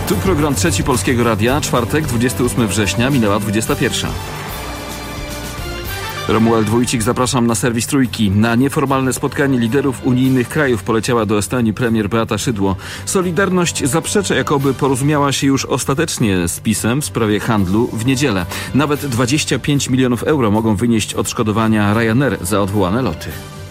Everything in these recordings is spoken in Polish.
Tu program Trzeci Polskiego Radia, czwartek, 28 września, minęła 21. Romuald Wójcik, zapraszam na serwis Trójki. Na nieformalne spotkanie liderów unijnych krajów poleciała do Estonii premier Beata Szydło. Solidarność zaprzecza, jakoby porozumiała się już ostatecznie z PiS-em w sprawie handlu w niedzielę. Nawet 25 milionów euro mogą wynieść odszkodowania Ryanair za odwołane loty.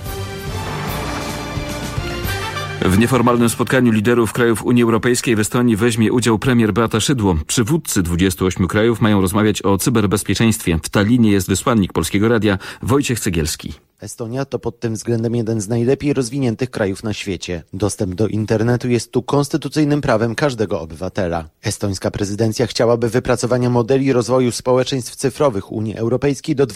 W nieformalnym spotkaniu liderów krajów Unii Europejskiej w Estonii weźmie udział premier Beata Szydło. Przywódcy 28 krajów mają rozmawiać o cyberbezpieczeństwie. W Tallinie jest wysłannik Polskiego Radia Wojciech Cegielski. Estonia to pod tym względem jeden z najlepiej rozwiniętych krajów na świecie. Dostęp do internetu jest tu konstytucyjnym prawem każdego obywatela. Estońska prezydencja chciałaby wypracowania modeli rozwoju społeczeństw cyfrowych Unii Europejskiej do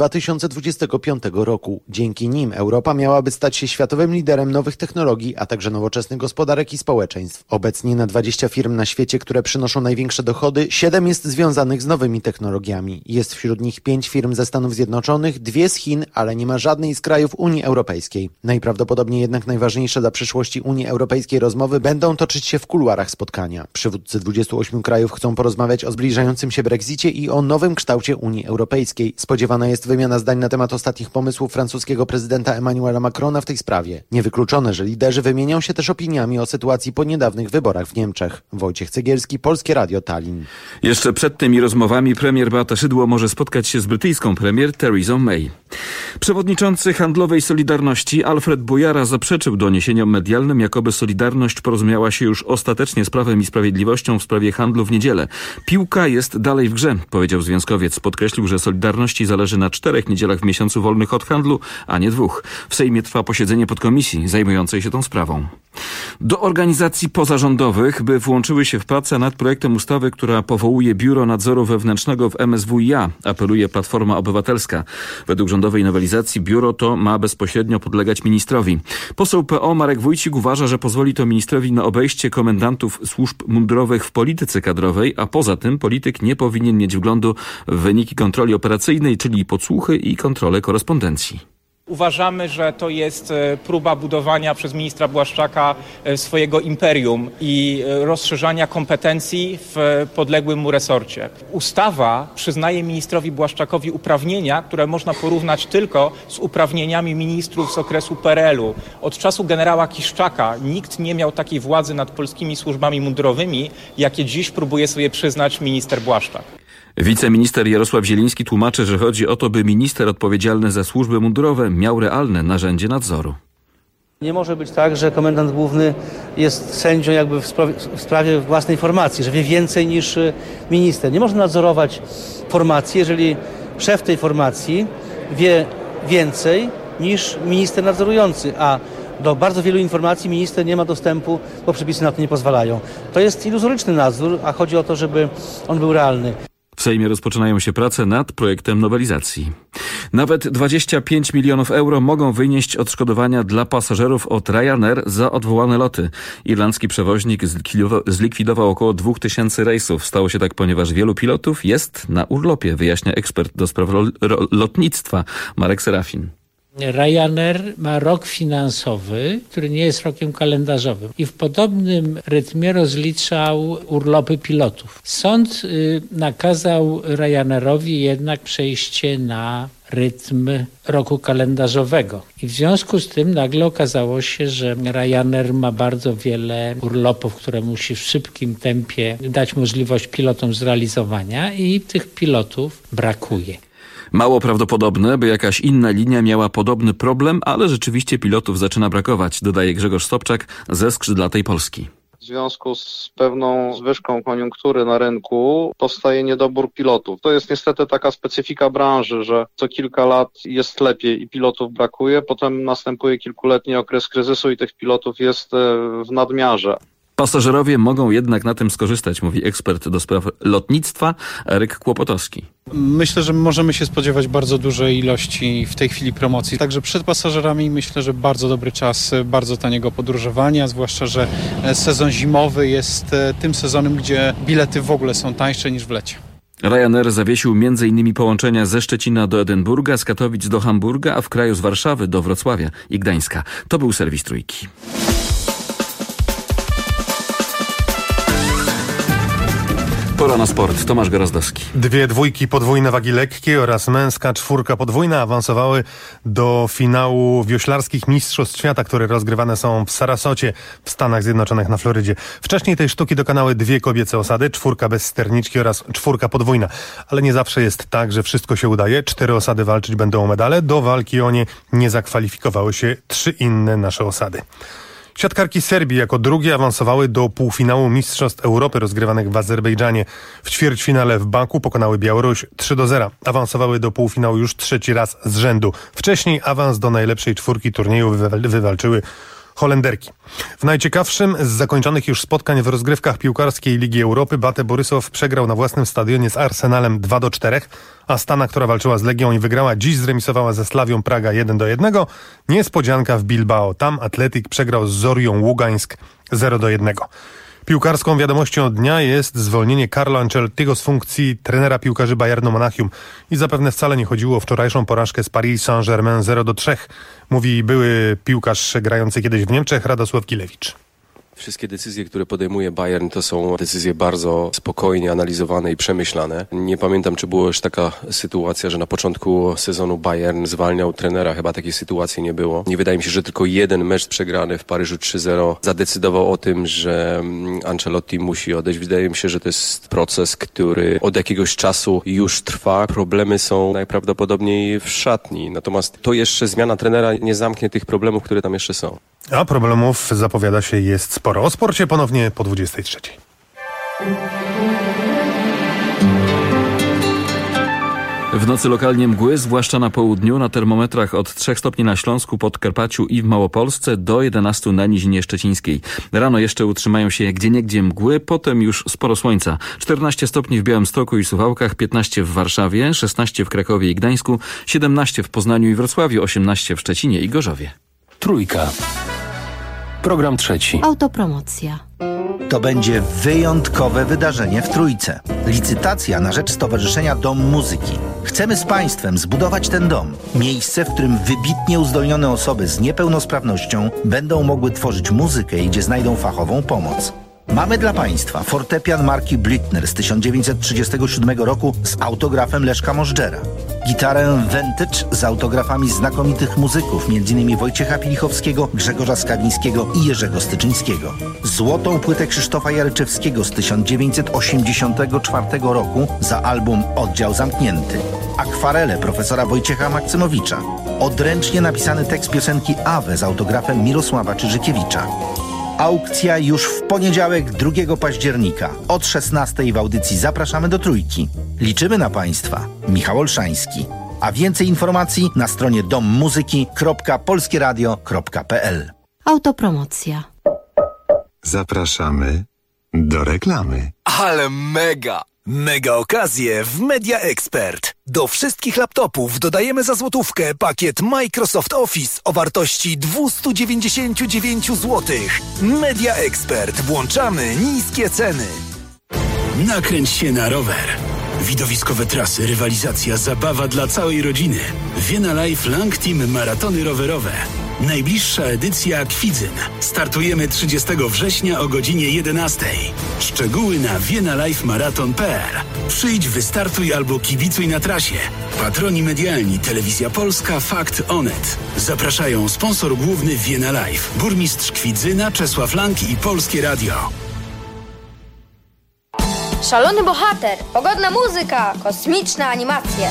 2025 roku. Dzięki nim Europa miałaby stać się światowym liderem nowych technologii, a także nowoczesnych gospodarek i społeczeństw. Obecnie na 20 firm na świecie, które przynoszą największe dochody, 7 jest związanych z nowymi technologiami. Jest wśród nich 5 firm ze Stanów Zjednoczonych, 2 z Chin, ale nie ma żadnej z krajów Unii Europejskiej. Najprawdopodobniej jednak najważniejsze dla przyszłości Unii Europejskiej rozmowy będą toczyć się w kuluarach spotkania. Przywódcy 28 krajów chcą porozmawiać o zbliżającym się Brexicie i o nowym kształcie Unii Europejskiej. Spodziewana jest wymiana zdań na temat ostatnich pomysłów francuskiego prezydenta Emmanuela Macrona w tej sprawie. Niewykluczone, że liderzy wymienią się też opiniami o sytuacji po niedawnych wyborach w Niemczech. Wojciech Cegielski, Polskie Radio, Tallinn. Jeszcze przed tymi rozmowami premier Beata Szydło może spotkać się z brytyjską premier Theresa May. Przewodniczący handlowej Solidarności Alfred Bojara zaprzeczył doniesieniom medialnym, jakoby Solidarność porozumiała się już ostatecznie z Prawem i Sprawiedliwością w sprawie handlu w niedzielę. Piłka jest dalej w grze, powiedział związkowiec. Podkreślił, że Solidarności zależy na 4 niedzielach w miesiącu wolnych od handlu, a nie 2. W Sejmie trwa posiedzenie podkomisji zajmującej się tą sprawą. Do organizacji pozarządowych, by włączyły się w pracę nad projektem ustawy, która powołuje Biuro Nadzoru Wewnętrznego w MSWiA, apeluje Platforma Obywatelska. Według rządowej nowelizacji biuro to ma bezpośrednio podlegać ministrowi. Poseł PO Marek Wójcik uważa, że pozwoli to ministrowi na obejście komendantów służb mundurowych w polityce kadrowej, a poza tym polityk nie powinien mieć wglądu w wyniki kontroli operacyjnej, czyli podsłuchy i kontrolę korespondencji. Uważamy, że to jest próba budowania przez ministra Błaszczaka swojego imperium i rozszerzania kompetencji w podległym mu resorcie. Ustawa przyznaje ministrowi Błaszczakowi uprawnienia, które można porównać tylko z uprawnieniami ministrów z okresu PRL-u. Od czasu generała Kiszczaka nikt nie miał takiej władzy nad polskimi służbami mundurowymi, jakie dziś próbuje sobie przyznać minister Błaszczak. Wiceminister Jarosław Zieliński tłumaczy, że chodzi o to, by minister odpowiedzialny za służby mundurowe miał realne narzędzie nadzoru. Nie może być tak, że komendant główny jest sędzią jakby w sprawie własnej formacji, że wie więcej niż minister. Nie można nadzorować formacji, jeżeli szef tej formacji wie więcej niż minister nadzorujący, a do bardzo wielu informacji minister nie ma dostępu, bo przepisy na to nie pozwalają. To jest iluzoryczny nadzór, a chodzi o to, żeby on był realny. W Sejmie rozpoczynają się prace nad projektem nowelizacji. Nawet 25 milionów euro mogą wynieść odszkodowania dla pasażerów od Ryanair za odwołane loty. Irlandzki przewoźnik zlikwidował około 2000 rejsów. Stało się tak, ponieważ wielu pilotów jest na urlopie, wyjaśnia ekspert do spraw lotnictwa Marek Serafin. Ryanair ma rok finansowy, który nie jest rokiem kalendarzowym i w podobnym rytmie rozliczał urlopy pilotów. Sąd nakazał Ryanairowi jednak przejście na rytm roku kalendarzowego. I w związku z tym nagle okazało się, że Ryanair ma bardzo wiele urlopów, które musi w szybkim tempie dać możliwość pilotom zrealizowania i tych pilotów brakuje. Mało prawdopodobne, by jakaś inna linia miała podobny problem, ale rzeczywiście pilotów zaczyna brakować, dodaje Grzegorz Sobczak ze Skrzydlatej Polski. W związku z pewną zwyżką koniunktury na rynku powstaje niedobór pilotów. To jest niestety taka specyfika branży, że co kilka lat jest lepiej i pilotów brakuje, potem następuje kilkuletni okres kryzysu i tych pilotów jest w nadmiarze. Pasażerowie mogą jednak na tym skorzystać, mówi ekspert do spraw lotnictwa Eryk Kłopotowski. Myślę, że możemy się spodziewać bardzo dużej ilości w tej chwili promocji. Także przed pasażerami myślę, że bardzo dobry czas bardzo taniego podróżowania, zwłaszcza, że sezon zimowy jest tym sezonem, gdzie bilety w ogóle są tańsze niż w lecie. Ryanair zawiesił m.in. połączenia ze Szczecina do Edynburga, z Katowic do Hamburga, a w kraju z Warszawy do Wrocławia i Gdańska. To był serwis Trójki. Pora na sport. Tomasz Gorazdowski. 2 dwójki podwójne wagi lekkiej oraz męska 4 podwójna awansowały do finału wioślarskich Mistrzostw Świata, które rozgrywane są w Sarasocie w Stanach Zjednoczonych na Florydzie. Wcześniej tej sztuki dokonały 2 kobiece osady, 4 bez sterniczki oraz 4 podwójna. Ale nie zawsze jest tak, że wszystko się udaje. 4 osady walczyć będą o medale. Do walki o nie nie zakwalifikowały się 3 inne nasze osady. Siatkarki Serbii jako drugie awansowały do półfinału Mistrzostw Europy rozgrywanych w Azerbejdżanie. W ćwierćfinale w Baku pokonały Białoruś 3-0. Awansowały do półfinału już 3. raz z rzędu. Wcześniej awans do najlepszej 4 turnieju wywalczyły Holenderki. W najciekawszym z zakończonych już spotkań w rozgrywkach piłkarskiej Ligi Europy Bate Borysow przegrał na własnym stadionie z Arsenalem 2-4, a Stana, która walczyła z Legią i wygrała, dziś zremisowała ze Slawią Praga 1-1. Niespodzianka w Bilbao. Tam Atletik przegrał z Zorią Ługańsk 0-1. Piłkarską wiadomością dnia jest zwolnienie Carlo Ancelottiego z funkcji trenera piłkarzy Bayernu Monachium. I zapewne wcale nie chodziło o wczorajszą porażkę z Paris Saint-Germain 0-3, mówi były piłkarz grający kiedyś w Niemczech Radosław Gilewicz. Wszystkie decyzje, które podejmuje Bayern, to są decyzje bardzo spokojnie analizowane i przemyślane. Nie pamiętam, czy była już taka sytuacja, że na początku sezonu Bayern zwalniał trenera. Chyba takiej sytuacji nie było. Nie wydaje mi się, że tylko jeden mecz przegrany w Paryżu 3-0 zadecydował o tym, że Ancelotti musi odejść. Wydaje mi się, że to jest proces, który od jakiegoś czasu już trwa. Problemy są najprawdopodobniej w szatni. Natomiast to jeszcze zmiana trenera nie zamknie tych problemów, które tam jeszcze są. A problemów, zapowiada się, jest sporo. O sporcie ponownie po 23. W nocy lokalnie mgły, zwłaszcza na południu, na termometrach od 3 stopni na Śląsku, Podkarpaciu i w Małopolsce do 11 na Nizinie Szczecińskiej. Rano jeszcze utrzymają się gdzieniegdzie mgły, potem już sporo słońca. 14 stopni w Białymstoku i Suwałkach, 15 w Warszawie, 16 w Krakowie i Gdańsku, 17 w Poznaniu i Wrocławiu, 18 w Szczecinie i Gorzowie. Trójka. Program 3. Autopromocja. To będzie wyjątkowe wydarzenie w Trójce. Licytacja na rzecz Stowarzyszenia Dom Muzyki. Chcemy z Państwem zbudować ten dom. Miejsce, w którym wybitnie uzdolnione osoby z niepełnosprawnością będą mogły tworzyć muzykę i gdzie znajdą fachową pomoc. Mamy dla Państwa fortepian marki Blüthner z 1937 roku z autografem Leszka Możdżera. Gitarę Vintage z autografami znakomitych muzyków, m.in. Wojciecha Pilichowskiego, Grzegorza Skawińskiego i Jerzego Styczyńskiego. Złotą płytę Krzysztofa Jaryczewskiego z 1984 roku za album Oddział Zamknięty. Akwarele profesora Wojciecha Maksymowicza. Odręcznie napisany tekst piosenki Awe z autografem Mirosława Czyżykiewicza. Aukcja już w poniedziałek 2 października. Od 16 w audycji Zapraszamy do Trójki. Liczymy na Państwa. Michał Olszański. A więcej informacji na stronie dommuzyki.polskieradio.pl. Autopromocja. Zapraszamy do reklamy. Ale mega! Mega okazje w Media Expert. Do wszystkich laptopów dodajemy za złotówkę pakiet Microsoft Office o wartości 299 zł. Media Expert. Włączamy niskie ceny. Nakręć się na rower. Widowiskowe trasy, rywalizacja, zabawa dla całej rodziny. Vienna Life Lang Team Maratony rowerowe. Najbliższa edycja Kwidzyn. Startujemy 30 września o godzinie 11. Szczegóły na viennalifemarathon.pl. Przyjdź, wystartuj albo kibicuj na trasie. Patroni medialni Telewizja Polska, Fakt Onet. Zapraszają sponsor główny Vienna Life, burmistrz Kwidzyna Czesław Lang i Polskie Radio. Szalony bohater, pogodna muzyka, kosmiczne animacje.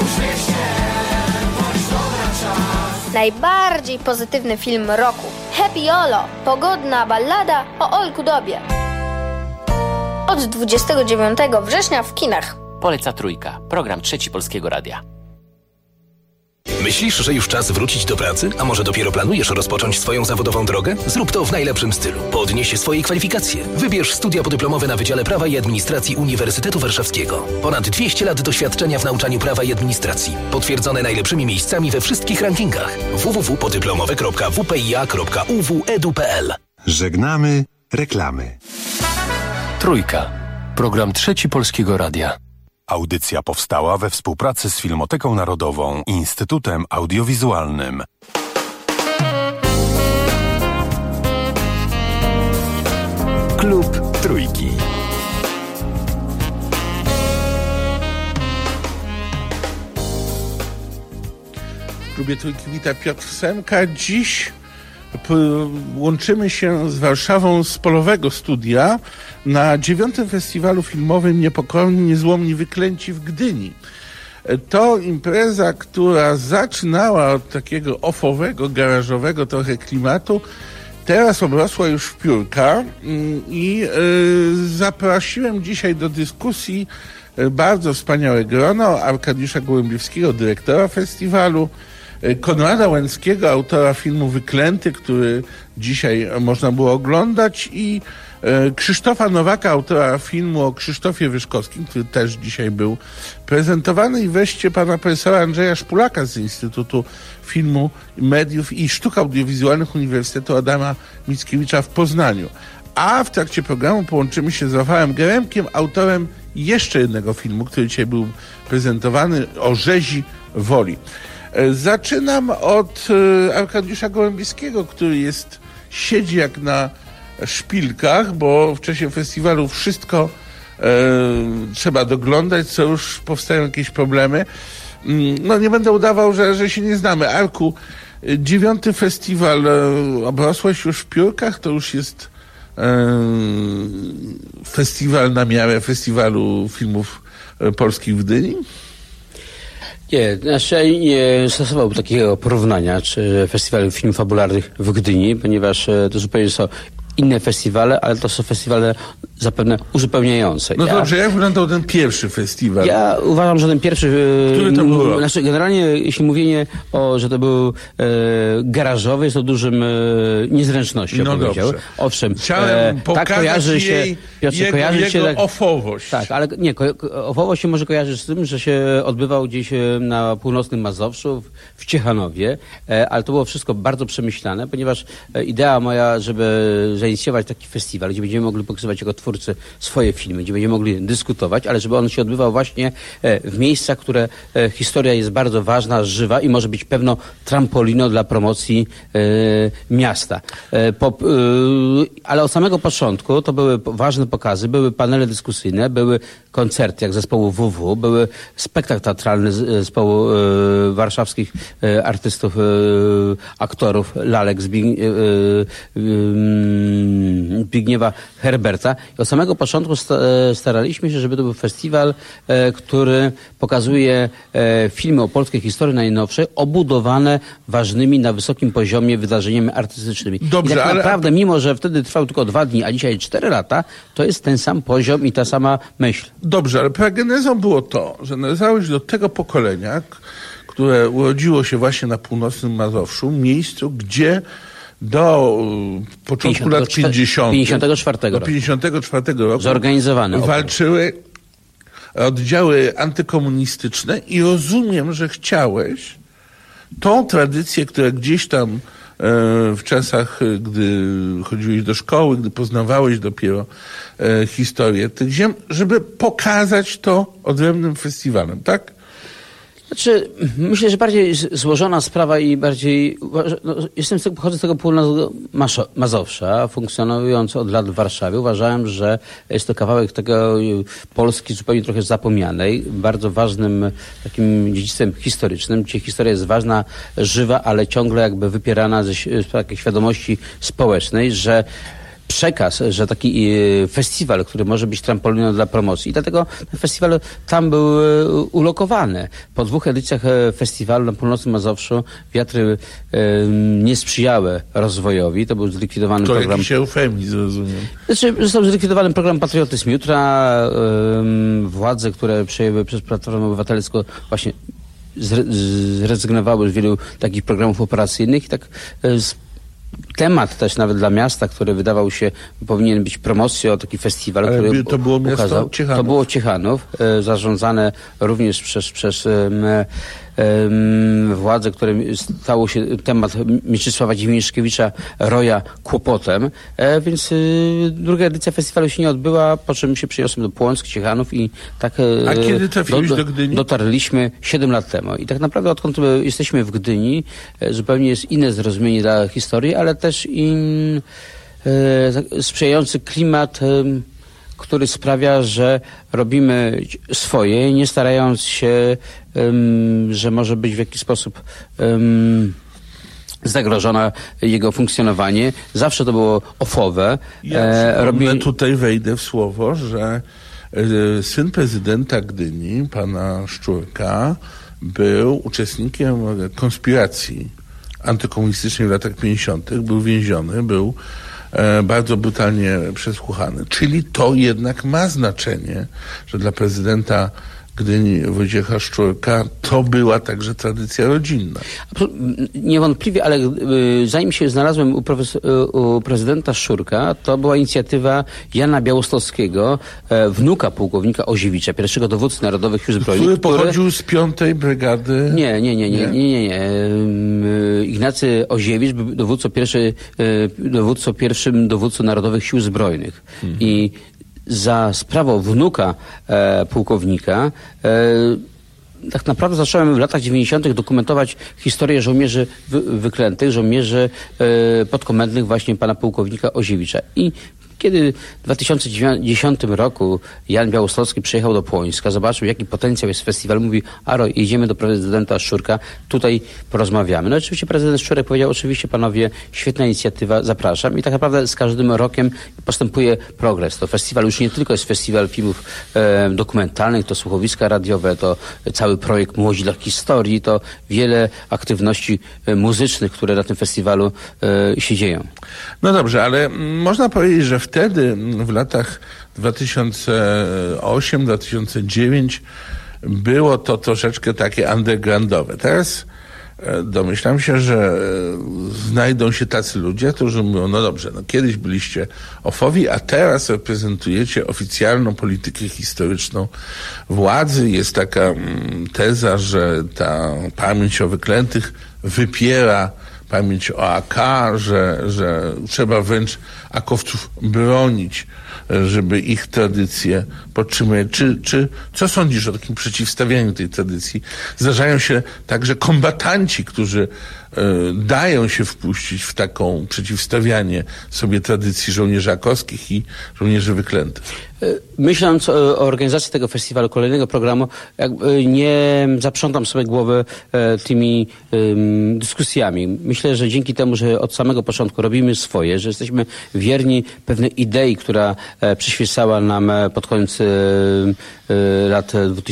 Najbardziej pozytywny film roku. Happy Yolo, pogodna ballada o Olku Dobie. Od 29 września w kinach. Poleca Trójka, program 3 Polskiego Radia. Myślisz, że już czas wrócić do pracy? A może dopiero planujesz rozpocząć swoją zawodową drogę? Zrób to w najlepszym stylu. Podnieś swoje kwalifikacje. Wybierz studia podyplomowe na Wydziale Prawa i Administracji Uniwersytetu Warszawskiego. Ponad 200 lat doświadczenia w nauczaniu prawa i administracji. Potwierdzone najlepszymi miejscami we wszystkich rankingach. www.podyplomowe.wpia.uw.edu.pl. Żegnamy reklamy. Trójka. Program 3 Polskiego Radia. Audycja powstała we współpracy z Filmoteką Narodową i Instytutem Audiowizualnym. Klub Trójki. klubie Trójki wita Piotr Semka. Dziś łączymy się z Warszawą z polowego studia na 9. Festiwalu Filmowym Niepokorni, Niezłomni, Wyklęci w Gdyni. To impreza, która zaczynała od takiego offowego, garażowego trochę klimatu, teraz obrosła już w piórka i zaprosiłem dzisiaj do dyskusji bardzo wspaniałe grono Arkadiusza Gołębiewskiego, dyrektora festiwalu, Konrada Łęckiego, autora filmu Wyklęty, który dzisiaj można było oglądać, i Krzysztofa Nowaka, autora filmu o Krzysztofie Wyszkowskim, który też dzisiaj był prezentowany, i wreszcie pana profesora Andrzeja Szpulaka z Instytutu Filmu, Mediów i Sztuk Audiowizualnych Uniwersytetu Adama Mickiewicza w Poznaniu. A w trakcie programu połączymy się z Rafałem Geremkiem, autorem jeszcze jednego filmu, który dzisiaj był prezentowany, o Rzezi Woli. Zaczynam od Arkadiusza Gołębiewskiego, który siedzi jak na szpilkach, bo w czasie festiwalu wszystko trzeba doglądać, co już powstają jakieś problemy. No nie będę udawał, że się nie znamy. Arku, 9. festiwal, obrosłeś już w piórkach, to już jest festiwal na miarę festiwalu filmów polskich w Gdyni? Nie, nie stosowałbym takiego porównania, czy festiwalu filmów fabularnych w Gdyni, ponieważ to zupełnie są inne festiwale, ale to są festiwale zapewne uzupełniające. No dobrze, jak wyglądał ten pierwszy festiwal? Ja uważam, że ten pierwszy... Który to był rok? Znaczy, generalnie, jeśli mówienie że to był garażowy, jest to dużym niezręcznością, no powiedział. Dobrze. Owszem, chciałem pokazać tak kojarzy się, Piotrze, kojarzy się jego offowość. Tak, ale nie, offowość się może kojarzyć z tym, że się odbywał gdzieś na północnym Mazowszu, w Ciechanowie, ale to było wszystko bardzo przemyślane, ponieważ idea moja, żeby zainicjować taki festiwal, gdzie będziemy mogli pokazywać jako twórcy swoje filmy, gdzie będziemy mogli dyskutować, ale żeby on się odbywał właśnie w miejscach, które historia jest bardzo ważna, żywa i może być pewną trampoliną dla promocji miasta. Ale od samego początku to były ważne pokazy, były panele dyskusyjne, były koncerty jak zespołu WW, były spektakl teatralny zespołu warszawskich artystów, aktorów, lalek, Zbigniewa Herberta. I od samego początku staraliśmy się, żeby to był festiwal, który pokazuje filmy o polskiej historii najnowszej, obudowane ważnymi na wysokim poziomie wydarzeniami artystycznymi. Dobrze, i tak naprawdę, mimo że wtedy trwał tylko 2 dni, a dzisiaj 4 lata, to jest ten sam poziom i ta sama myśl. Dobrze, ale pragenezą było to, że należałeś do tego pokolenia, które urodziło się właśnie na północnym Mazowszu, miejscu, gdzie do początku lat 50. 54 roku zorganizowane walczyły oddziały antykomunistyczne i rozumiem, że chciałeś tą tradycję, która gdzieś tam w czasach, gdy chodziłeś do szkoły, gdy poznawałeś dopiero historię tych ziem, żeby pokazać to odrębnym festiwalem, tak? Znaczy, myślę, że bardziej złożona sprawa i bardziej... pochodzę z tego północnego Mazowsza, funkcjonując od lat w Warszawie. Uważałem, że jest to kawałek tego Polski zupełnie trochę zapomnianej, bardzo ważnym takim dziedzictwem historycznym, gdzie historia jest ważna, żywa, ale ciągle jakby wypierana z takiej świadomości społecznej, że przekaz, że taki festiwal, który może być trampoliną dla promocji. I dlatego ten festiwal tam był ulokowany. Po 2 edycjach festiwalu na północnym Mazowszu wiatry nie sprzyjały rozwojowi. To był zlikwidowany program... To jakiś eufemizm, rozumiem. Znaczy, został zlikwidowany program Patriotyzm Jutra. Władze, które przejęły przez Platformę Obywatelską, właśnie zrezygnowały z wielu takich programów operacyjnych i tak temat też nawet dla miasta, który wydawał się powinien być promocją, taki festiwal, który to było miasto Ciechanów. To było Ciechanów, zarządzane również przez władze, które stało się temat Mieczysława Dzimińszkiewicza Roja kłopotem, więc druga edycja festiwalu się nie odbyła, po czym się przeniosłem do Płonsk, Ciechanów i tak A kiedy trafiłeś do Gdyni? Dotarliśmy 7 lat temu. I tak naprawdę odkąd jesteśmy w Gdyni, zupełnie jest inne zrozumienie dla historii, ale też sprzyjający klimat który sprawia, że robimy swoje, nie starając się, że może być w jakiś sposób zagrożona jego funkcjonowanie. Zawsze to było ofowe. Tutaj wejdę w słowo, że syn prezydenta Gdyni, pana Szczurka, był uczestnikiem konspiracji antykomunistycznej w latach 50., był więziony, był bardzo brutalnie przesłuchany. Czyli to jednak ma znaczenie, że dla prezydenta Gdyni Wojciecha Szczurka to była także tradycja rodzinna. Niewątpliwie, ale zanim się znalazłem u prezydenta Szczurka, to była inicjatywa Jana Białostockiego, wnuka pułkownika Oziewicza, pierwszego dowódcy Narodowych Sił Zbrojnych. Który pochodził z 5. Brygady? Nie. Ignacy Oziewicz był pierwszym dowódcą Narodowych Sił Zbrojnych. I za sprawą wnuka pułkownika tak naprawdę zacząłem w latach 90. dokumentować historię żołnierzy wyklętych, żołnierzy podkomendnych właśnie pana pułkownika Oziewicza. I kiedy w 2010 roku Jan Białostocki przyjechał do Płońska, zobaczył, jaki potencjał jest festiwal, mówi: Aro, jedziemy do prezydenta Szczurka, tutaj porozmawiamy. No oczywiście prezydent Szczurek powiedział: oczywiście panowie, świetna inicjatywa, zapraszam. I tak naprawdę z każdym rokiem postępuje progres. To festiwal już nie tylko jest festiwal filmów dokumentalnych, to słuchowiska radiowe, to cały projekt Młodzi dla Historii, to wiele aktywności muzycznych, które na tym festiwalu się dzieją. No dobrze, ale można powiedzieć, że wtedy w latach 2008-2009 było to troszeczkę takie undergroundowe. Teraz domyślam się, że znajdą się tacy ludzie, którzy mówią: no dobrze, no kiedyś byliście ofowi, a teraz reprezentujecie oficjalną politykę historyczną władzy. Jest taka teza, że ta pamięć o wyklętych wypiera pamięć o AK, że trzeba wręcz akowców bronić, żeby ich tradycje podtrzymać. Co sądzisz o takim przeciwstawianiu tej tradycji? Zdarzają się także kombatanci, którzy dają się wpuścić w taką przeciwstawianie sobie tradycji żołnierzy akowskich i żołnierzy wyklętych. Myśląc o organizacji tego festiwalu, kolejnego programu, nie zaprzątam sobie głowy tymi dyskusjami. Myślę, że dzięki temu, że od samego początku robimy swoje, że jesteśmy wierni pewnej idei, która przyświecała nam pod koniec lat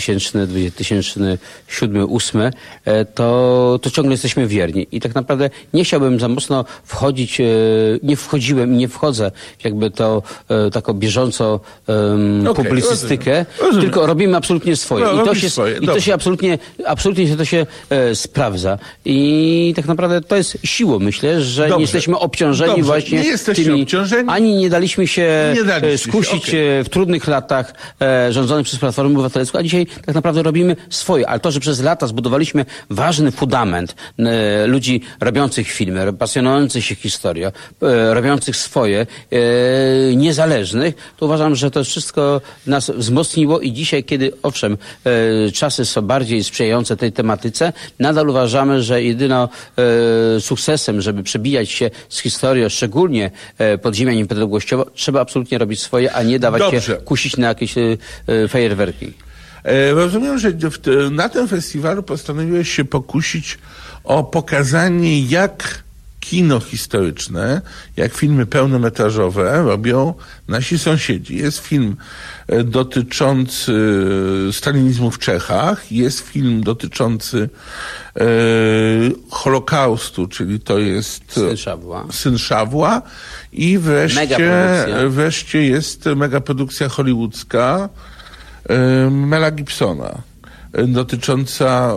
2000-2007-2008, to ciągle jesteśmy wierni. I tak naprawdę nie chciałbym za mocno wchodzić, nie wchodziłem i nie wchodzę w jakby to taką bieżąco publicystykę, rozumiem. Tylko robimy absolutnie swoje. No, I to się absolutnie to się sprawdza. I tak naprawdę to jest siłą, myślę, że nie jesteśmy obciążeni właśnie tymi... Ani nie daliśmy się skusić w trudnych latach rządzonych przez Platformę Obywatelską, a dzisiaj tak naprawdę robimy swoje. Ale to, że przez lata zbudowaliśmy ważny fundament ludzi robiących filmy, pasjonujących się historią, robiących swoje, niezależnych, to uważam, że to wszystko nas wzmocniło i dzisiaj, kiedy owszem, czasy są bardziej sprzyjające tej tematyce, nadal uważamy, że jedyno sukcesem, żeby przebijać się z historią, szczególnie podziemia niepodległościowo, trzeba absolutnie robić swoje, a nie dawać się kusić na jakieś fajerwerki. Rozumiem, że na tym festiwalu postanowiłeś się pokusić o pokazanie, jak kino historyczne, jak filmy pełnometrażowe robią nasi sąsiedzi. Jest film dotyczący stalinizmu w Czechach, jest film dotyczący Holokaustu, czyli to jest Syn Szawła i wreszcie jest megaprodukcja hollywoodzka Mela Gibsona dotycząca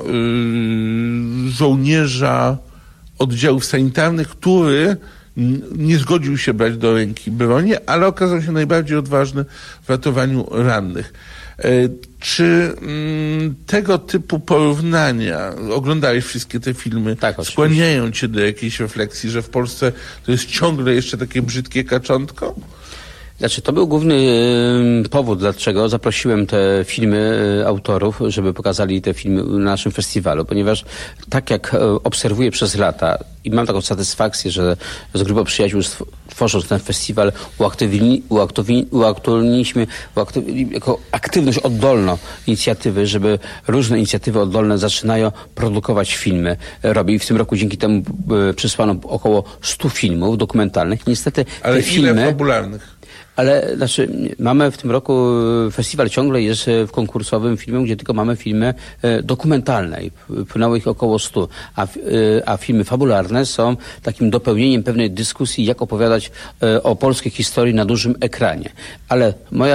żołnierza oddziałów sanitarnych, który nie zgodził się brać do ręki broni, ale okazał się najbardziej odważny w ratowaniu rannych. Czy tego typu porównania, oglądałeś wszystkie te filmy, skłaniają cię do jakiejś refleksji, że w Polsce to jest ciągle jeszcze takie brzydkie kaczątko? Znaczy, to był główny powód, dlaczego zaprosiłem te filmy autorów, żeby pokazali te filmy na naszym festiwalu, ponieważ tak jak obserwuję przez lata i mam taką satysfakcję, że z grupą przyjaciół tworząc ten festiwal uaktualniliśmy jako aktywność oddolną inicjatywy, żeby różne inicjatywy oddolne zaczynają produkować filmy. I w tym roku dzięki temu przysłano około 100 filmów dokumentalnych. Niestety ale te filmy... ile fabularnych? Ale mamy w tym roku, festiwal ciągle jest w konkursowym filmem, gdzie tylko mamy filmy dokumentalne i wpłynęło ich około 100, a filmy fabularne są takim dopełnieniem pewnej dyskusji, jak opowiadać o polskiej historii na dużym ekranie. Ale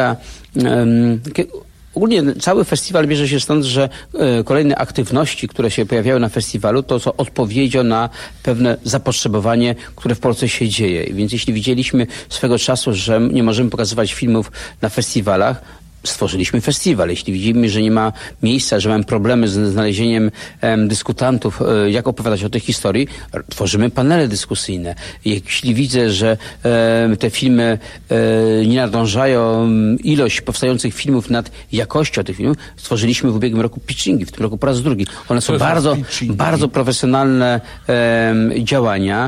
ogólnie cały festiwal bierze się stąd, że kolejne aktywności, które się pojawiały na festiwalu, to są odpowiedzią na pewne zapotrzebowanie, które w Polsce się dzieje. Więc jeśli widzieliśmy swego czasu, że nie możemy pokazywać filmów na festiwalach, stworzyliśmy festiwal. Jeśli widzimy, że nie ma miejsca, że mamy problemy z znalezieniem dyskutantów, jak opowiadać o tej historii, tworzymy panele dyskusyjne. Jeśli widzę, że te filmy nie nadążają ilość powstających filmów nad jakością tych filmów, stworzyliśmy w ubiegłym roku pitchingi, w tym roku po raz drugi. One są bardzo profesjonalne działania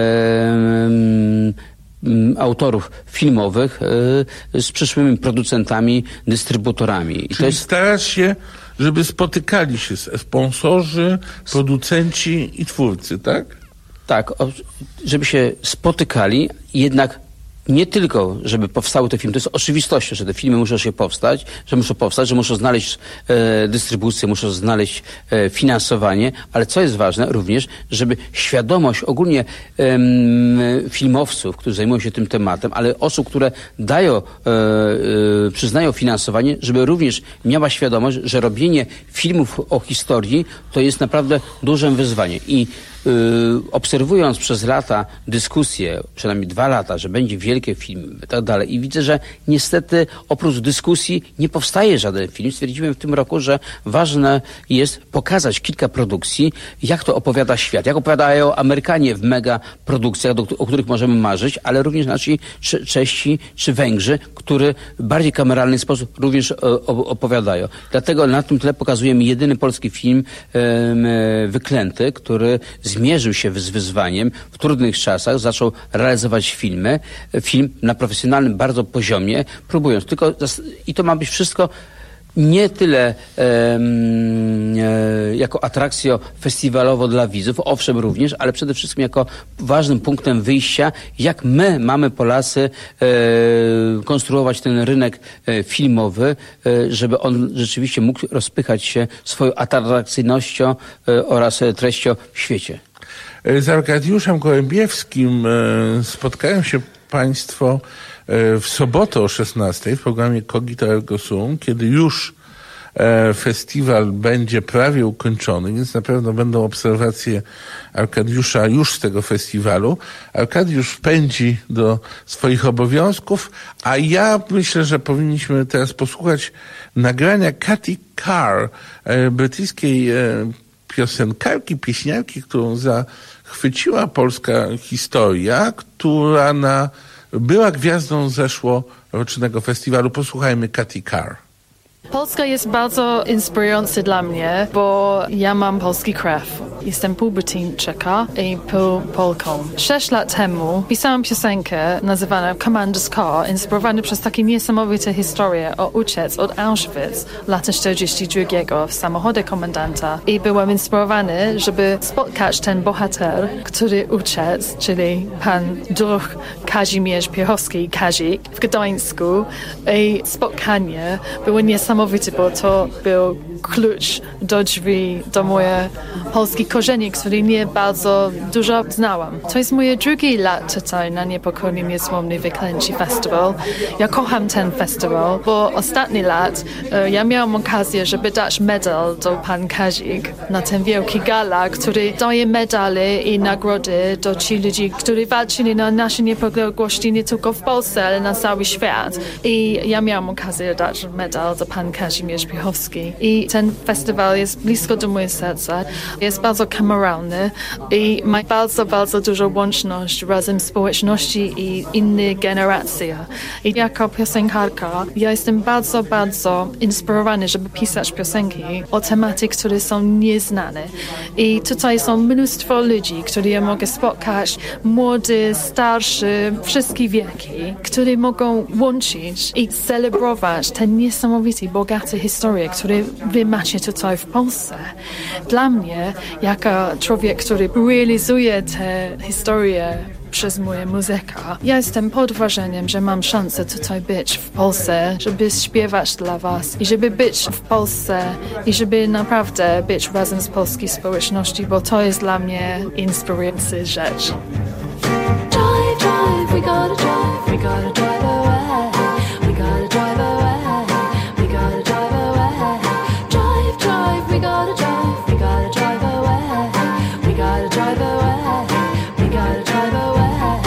autorów filmowych z przyszłymi producentami, dystrybutorami. Czyli starasz się, żeby spotykali się sponsorzy, producenci i twórcy, tak? Tak, żeby się spotykali, jednak nie tylko, żeby powstały te filmy, to jest oczywistością, że te filmy muszą się powstać, że muszą znaleźć dystrybucję, muszą znaleźć finansowanie, ale co jest ważne również, żeby świadomość ogólnie filmowców, którzy zajmują się tym tematem, ale osób, które przyznają finansowanie, żeby również miała świadomość, że robienie filmów o historii to jest naprawdę dużym wyzwaniem. I obserwując przez lata dyskusje, przynajmniej 2 lata, że będzie wielkie filmy i tak dalej, i widzę, że niestety oprócz dyskusji nie powstaje żaden film. Stwierdziłem w tym roku, że ważne jest pokazać kilka produkcji, jak to opowiada świat, jak opowiadają Amerykanie w mega produkcjach, o których możemy marzyć, ale również nasi Czesi czy Węgrzy, którzy w bardziej kameralny sposób również opowiadają. Dlatego na tym tle pokazujemy jedyny polski film Wyklęty, który zmierzył się z wyzwaniem w trudnych czasach, zaczął realizować film na profesjonalnym bardzo poziomie, próbując. I to ma być wszystko nie tyle jako atrakcja festiwalowo dla widzów, owszem również, ale przede wszystkim jako ważnym punktem wyjścia, jak my mamy Polacy konstruować ten rynek filmowy, żeby on rzeczywiście mógł rozpychać się swoją atrakcyjnością oraz treścią w świecie. Z Arkadiuszem Gołębiewskim spotkają się Państwo w sobotę o 16:00 w programie Cogito Ergo Sum, kiedy już festiwal będzie prawie ukończony, więc na pewno będą obserwacje Arkadiusza już z tego festiwalu. Arkadiusz pędzi do swoich obowiązków, a ja myślę, że powinniśmy teraz posłuchać nagrania Katy Carr, brytyjskiej piosenkarki, pieśniarki, którą zachwyciła polska historia, która była gwiazdą zeszłorocznego festiwalu. Posłuchajmy Katy Carr. Polska jest bardzo inspirująca dla mnie, bo ja mam polski krew. Jestem pół Brytyjczyka i pół Polką. 6 lat temu pisałam piosenkę nazywaną Commander's Car, inspirowaną przez takie niesamowite historie o uciec od Auschwitz lata 42 w samochodzie komendanta. I byłam inspirowany, żeby spotkać ten bohater, który uciec, czyli pan druh Kazimierz Piechowski, Kazik w Gdańsku. I spotkanie było niesamowite, bo to był klucz do drzwi, do moje polskie korzeni, które nie bardzo dużo znałam. To jest moje drugi lat tutaj na Niepokorni Niezłomni Wyklęci Festival. Ja kocham ten festiwal, bo ostatni lat ja miałam okazję, żeby dać medal do pan Kazik na ten wielki gala, który daje medale i nagrody do ci ludzi, którzy walczyli na naszej niepodległości nie tylko w Polsce, ale na cały świat. I ja miałam okazję dać medal do pan Kazimierz Piechowski. I ten festiwal jest blisko do mojego serca. Jest bardzo kameralny i ma bardzo, bardzo dużą łączność razem z społeczności i innych generacjach. I jako piosenkarka ja jestem bardzo, bardzo inspirowany, żeby pisać piosenki o tematy, które są nieznane. I tutaj są mnóstwo ludzi, które ja mogę spotkać, młody, starszy, wszystkie wieki, które mogą łączyć i celebrować te niesamowite, bogate historie, które wy macie tutaj w Polsce. Dla mnie, jako człowiek, który realizuje te historie przez moją muzykę, ja jestem pod wrażeniem, że mam szansę tutaj być w Polsce, żeby śpiewać dla was i żeby być w Polsce i żeby naprawdę być razem z polskiej społeczności, bo to jest dla mnie inspirująca rzecz. Drive, drive, we gotta drive, we gotta drive away, we gotta drive away, we gotta drive away. Drive, drive, we gotta drive, we gotta drive away, we gotta drive away, we gotta drive away.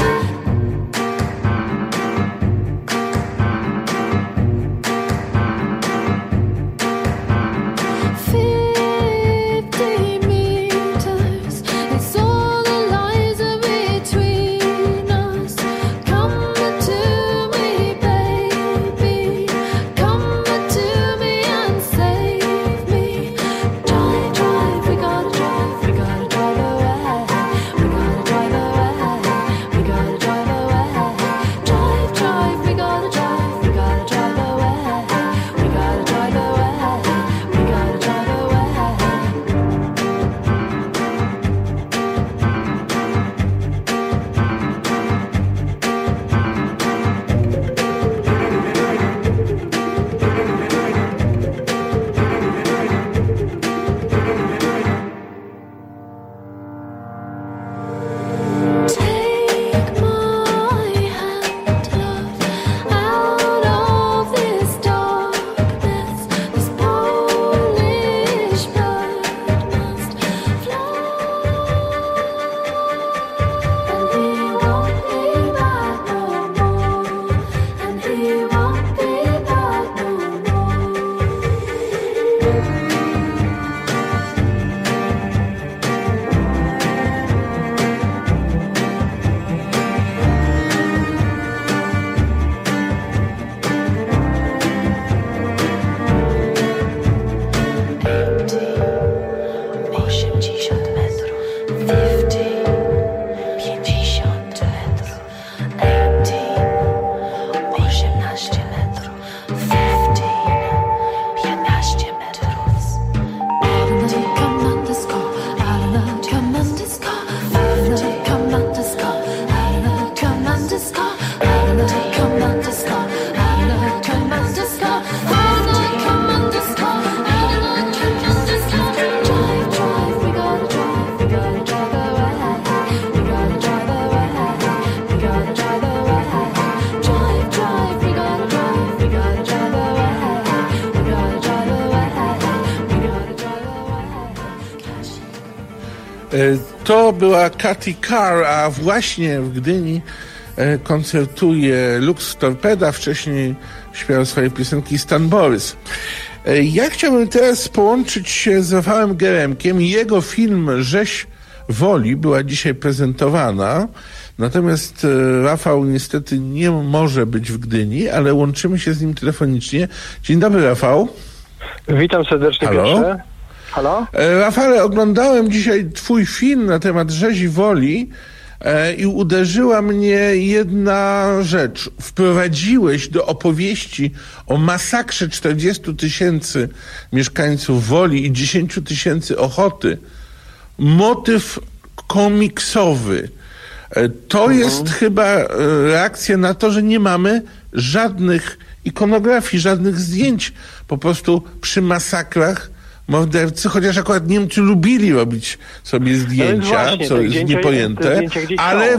To była Katy Carr, a właśnie w Gdyni koncertuje Lux Torpeda, wcześniej śpiewał swoje piosenki Stan Borys. Ja chciałbym teraz połączyć się z Rafałem Geremkiem. Jego film Rzeź Woli była dzisiaj prezentowana, natomiast Rafał niestety nie może być w Gdyni, ale łączymy się z nim telefonicznie. Dzień dobry, Rafał. Witam serdecznie. Halo? Halo? Rafale, oglądałem dzisiaj twój film na temat Rzezi Woli i uderzyła mnie jedna rzecz. Wprowadziłeś do opowieści o masakrze 40 000 mieszkańców Woli i 10 000 Ochoty motyw komiksowy. To jest chyba reakcja na to, że nie mamy żadnych ikonografii, żadnych zdjęć. Po prostu przy masakrach mordercy, chociaż akurat Niemcy lubili robić sobie zdjęcia, właśnie, co jest niepojęte, ale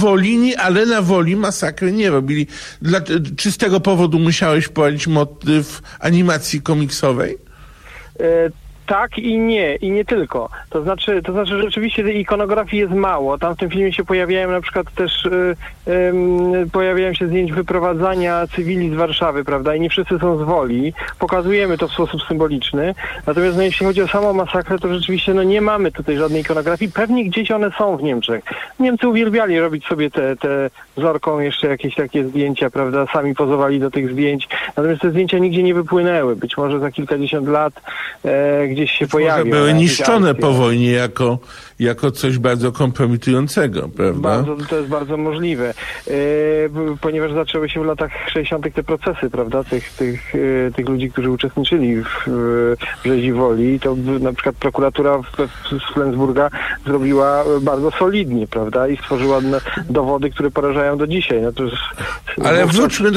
na Woli masakry nie robili. Czy z tego powodu musiałeś wprowadzić motyw animacji komiksowej? Tak i nie tylko. To znaczy rzeczywiście tej ikonografii jest mało. Tam w tym filmie się pojawiają na przykład też pojawiają się zdjęć wyprowadzania cywili z Warszawy, prawda? I nie wszyscy są z Woli. Pokazujemy to w sposób symboliczny. Natomiast jeśli chodzi o samą masakrę, to rzeczywiście nie mamy tutaj żadnej ikonografii. Pewnie gdzieś one są w Niemczech. Niemcy uwielbiali robić sobie te wzorką jeszcze jakieś takie zdjęcia, prawda? Sami pozowali do tych zdjęć. Natomiast te zdjęcia nigdzie nie wypłynęły. Być może za kilkadziesiąt lat gdzieś się pojawią. Były niszczone po wojnie jako coś bardzo kompromitującego, prawda? To jest bardzo możliwe. Ponieważ zaczęły się w latach 60. te procesy, prawda? Tych ludzi, którzy uczestniczyli w rzezi woli. To na przykład prokuratura z Flensburga zrobiła bardzo solidnie, prawda? I stworzyła dowody, które porażają do dzisiaj. No to jest, ale wróćmy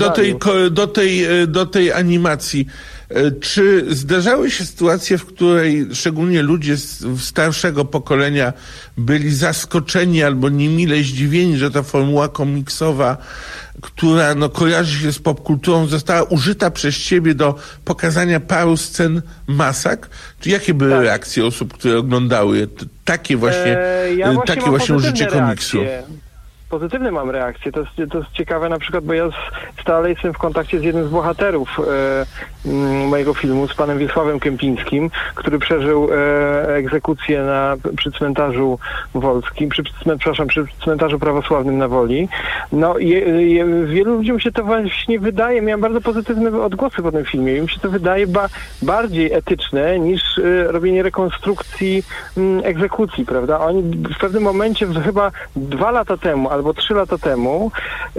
do tej animacji. Czy zdarzały się sytuacje, w której szczególnie ludzie starszego pokolenia byli zaskoczeni albo niemile zdziwieni, że ta formuła komiksowa, która kojarzy się z popkulturą, została użyta przez ciebie do pokazania paru scen masakr? Czy jakie były reakcje osób, które oglądały takie właśnie użycie komiksu? Pozytywne mam reakcje. To jest ciekawe na przykład, bo ja stale jestem w kontakcie z jednym z bohaterów mojego filmu, z panem Wiesławem Kępińskim, który przeżył egzekucję przy cmentarzu wolskim, przy cmentarzu prawosławnym na Woli. Wielu ludziom się to właśnie wydaje, miałem bardzo pozytywne odgłosy po tym filmie i mi się to wydaje bardziej etyczne niż robienie rekonstrukcji egzekucji, prawda? Oni w pewnym momencie, chyba 2 lata temu albo 3 lata temu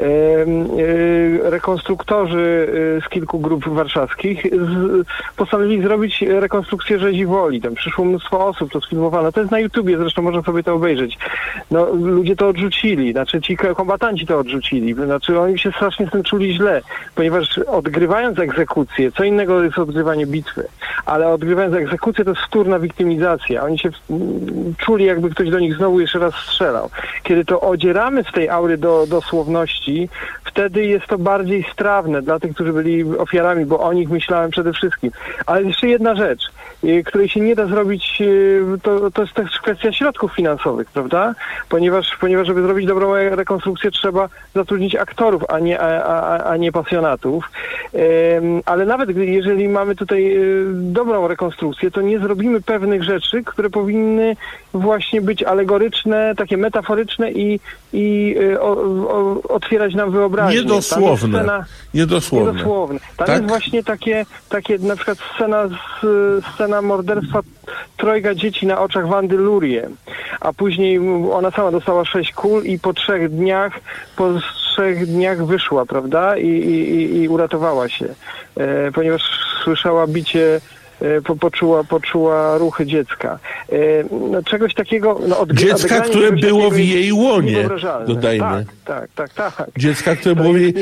rekonstruktorzy z kilku grup warszawskich postanowili zrobić rekonstrukcję rzezi woli. Tam przyszło mnóstwo osób, to sfilmowano. To jest na YouTubie, zresztą można sobie to obejrzeć. Ludzie to odrzucili, ci kombatanci to odrzucili. Oni się strasznie z tym czuli źle, ponieważ odgrywając egzekucję, co innego jest odgrywanie bitwy, ale odgrywając egzekucję to jest wtórna wiktymizacja. Oni się czuli, jakby ktoś do nich znowu jeszcze raz strzelał. Kiedy to odzieramy z tej aury dosłowności, wtedy jest to bardziej strawne dla tych, którzy byli ofiarami, bo o nich myślałem przede wszystkim. Ale jeszcze jedna rzecz, której się nie da zrobić, to jest też kwestia środków finansowych, prawda? Ponieważ żeby zrobić dobrą rekonstrukcję, trzeba zatrudnić aktorów, a nie pasjonatów. Ale nawet jeżeli mamy tutaj dobrą rekonstrukcję, to nie zrobimy pewnych rzeczy, które powinny właśnie być alegoryczne, takie metaforyczne i otwierać nam wyobraźnię. Niedosłowne. Tam jest właśnie takie na przykład scena morderstwa 3 dzieci na oczach Wandy Lurie, a później ona sama dostała 6 kul i po 3 dniach wyszła, prawda? I uratowała się, ponieważ słyszała bicie, poczuła ruchy dziecka. Czegoś takiego... dziecka, które było w jej łonie, dodajmy. Tak. Dziecka, które było w jej...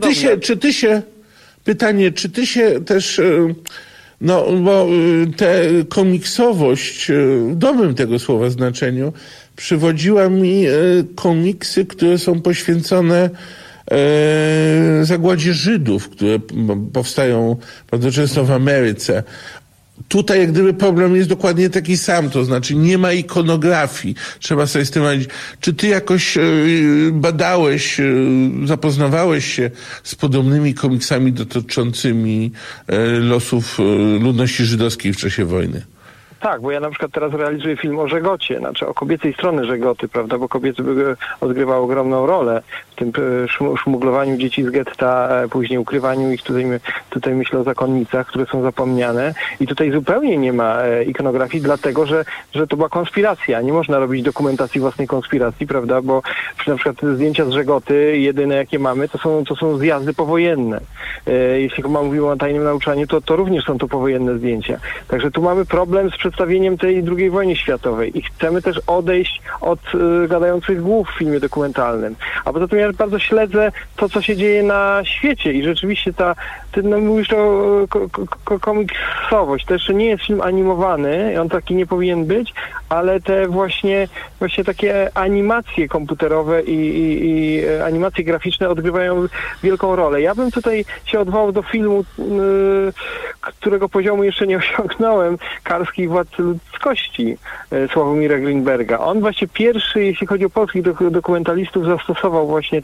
Pytanie, czy ty się też... bo tę komiksowość, w dobrym tego słowa znaczeniu, przywodziła mi komiksy, które są poświęcone zagładzie Żydów, które powstają bardzo często w Ameryce. Tutaj jak gdyby problem jest dokładnie taki sam, to znaczy nie ma ikonografii. Trzeba sobie z tym radzić. Czy ty jakoś badałeś, zapoznawałeś się z podobnymi komiksami dotyczącymi losów ludności żydowskiej w czasie wojny? Tak, bo ja na przykład teraz realizuję film o Żegocie, o kobiecej strony Żegoty, prawda, bo kobiety odgrywały ogromną rolę w tym szmuglowaniu dzieci z getta, później ukrywaniu ich, tutaj myślę o zakonnicach, które są zapomniane i tutaj zupełnie nie ma ikonografii, dlatego, że to była konspiracja. Nie można robić dokumentacji własnej konspiracji, prawda, bo na przykład zdjęcia z Żegoty, jedyne jakie mamy, to są zjazdy powojenne. Jeśli mówimy o tajnym nauczaniu, to również są to powojenne zdjęcia. Także tu mamy problem z przedstawieniem tej II wojny światowej i chcemy też odejść od gadających głów w filmie dokumentalnym. A poza tym ja bardzo śledzę to, co się dzieje na świecie i rzeczywiście ty mówisz o komiksowość. To jeszcze nie jest film animowany, on taki nie powinien być, ale te właśnie takie animacje komputerowe i animacje graficzne odgrywają wielką rolę. Ja bym tutaj się odwołał do filmu którego poziomu jeszcze nie osiągnąłem, Karski i Władcy Ludzkości Sławomira Greenberga. On właśnie pierwszy, jeśli chodzi o polskich dokumentalistów, zastosował właśnie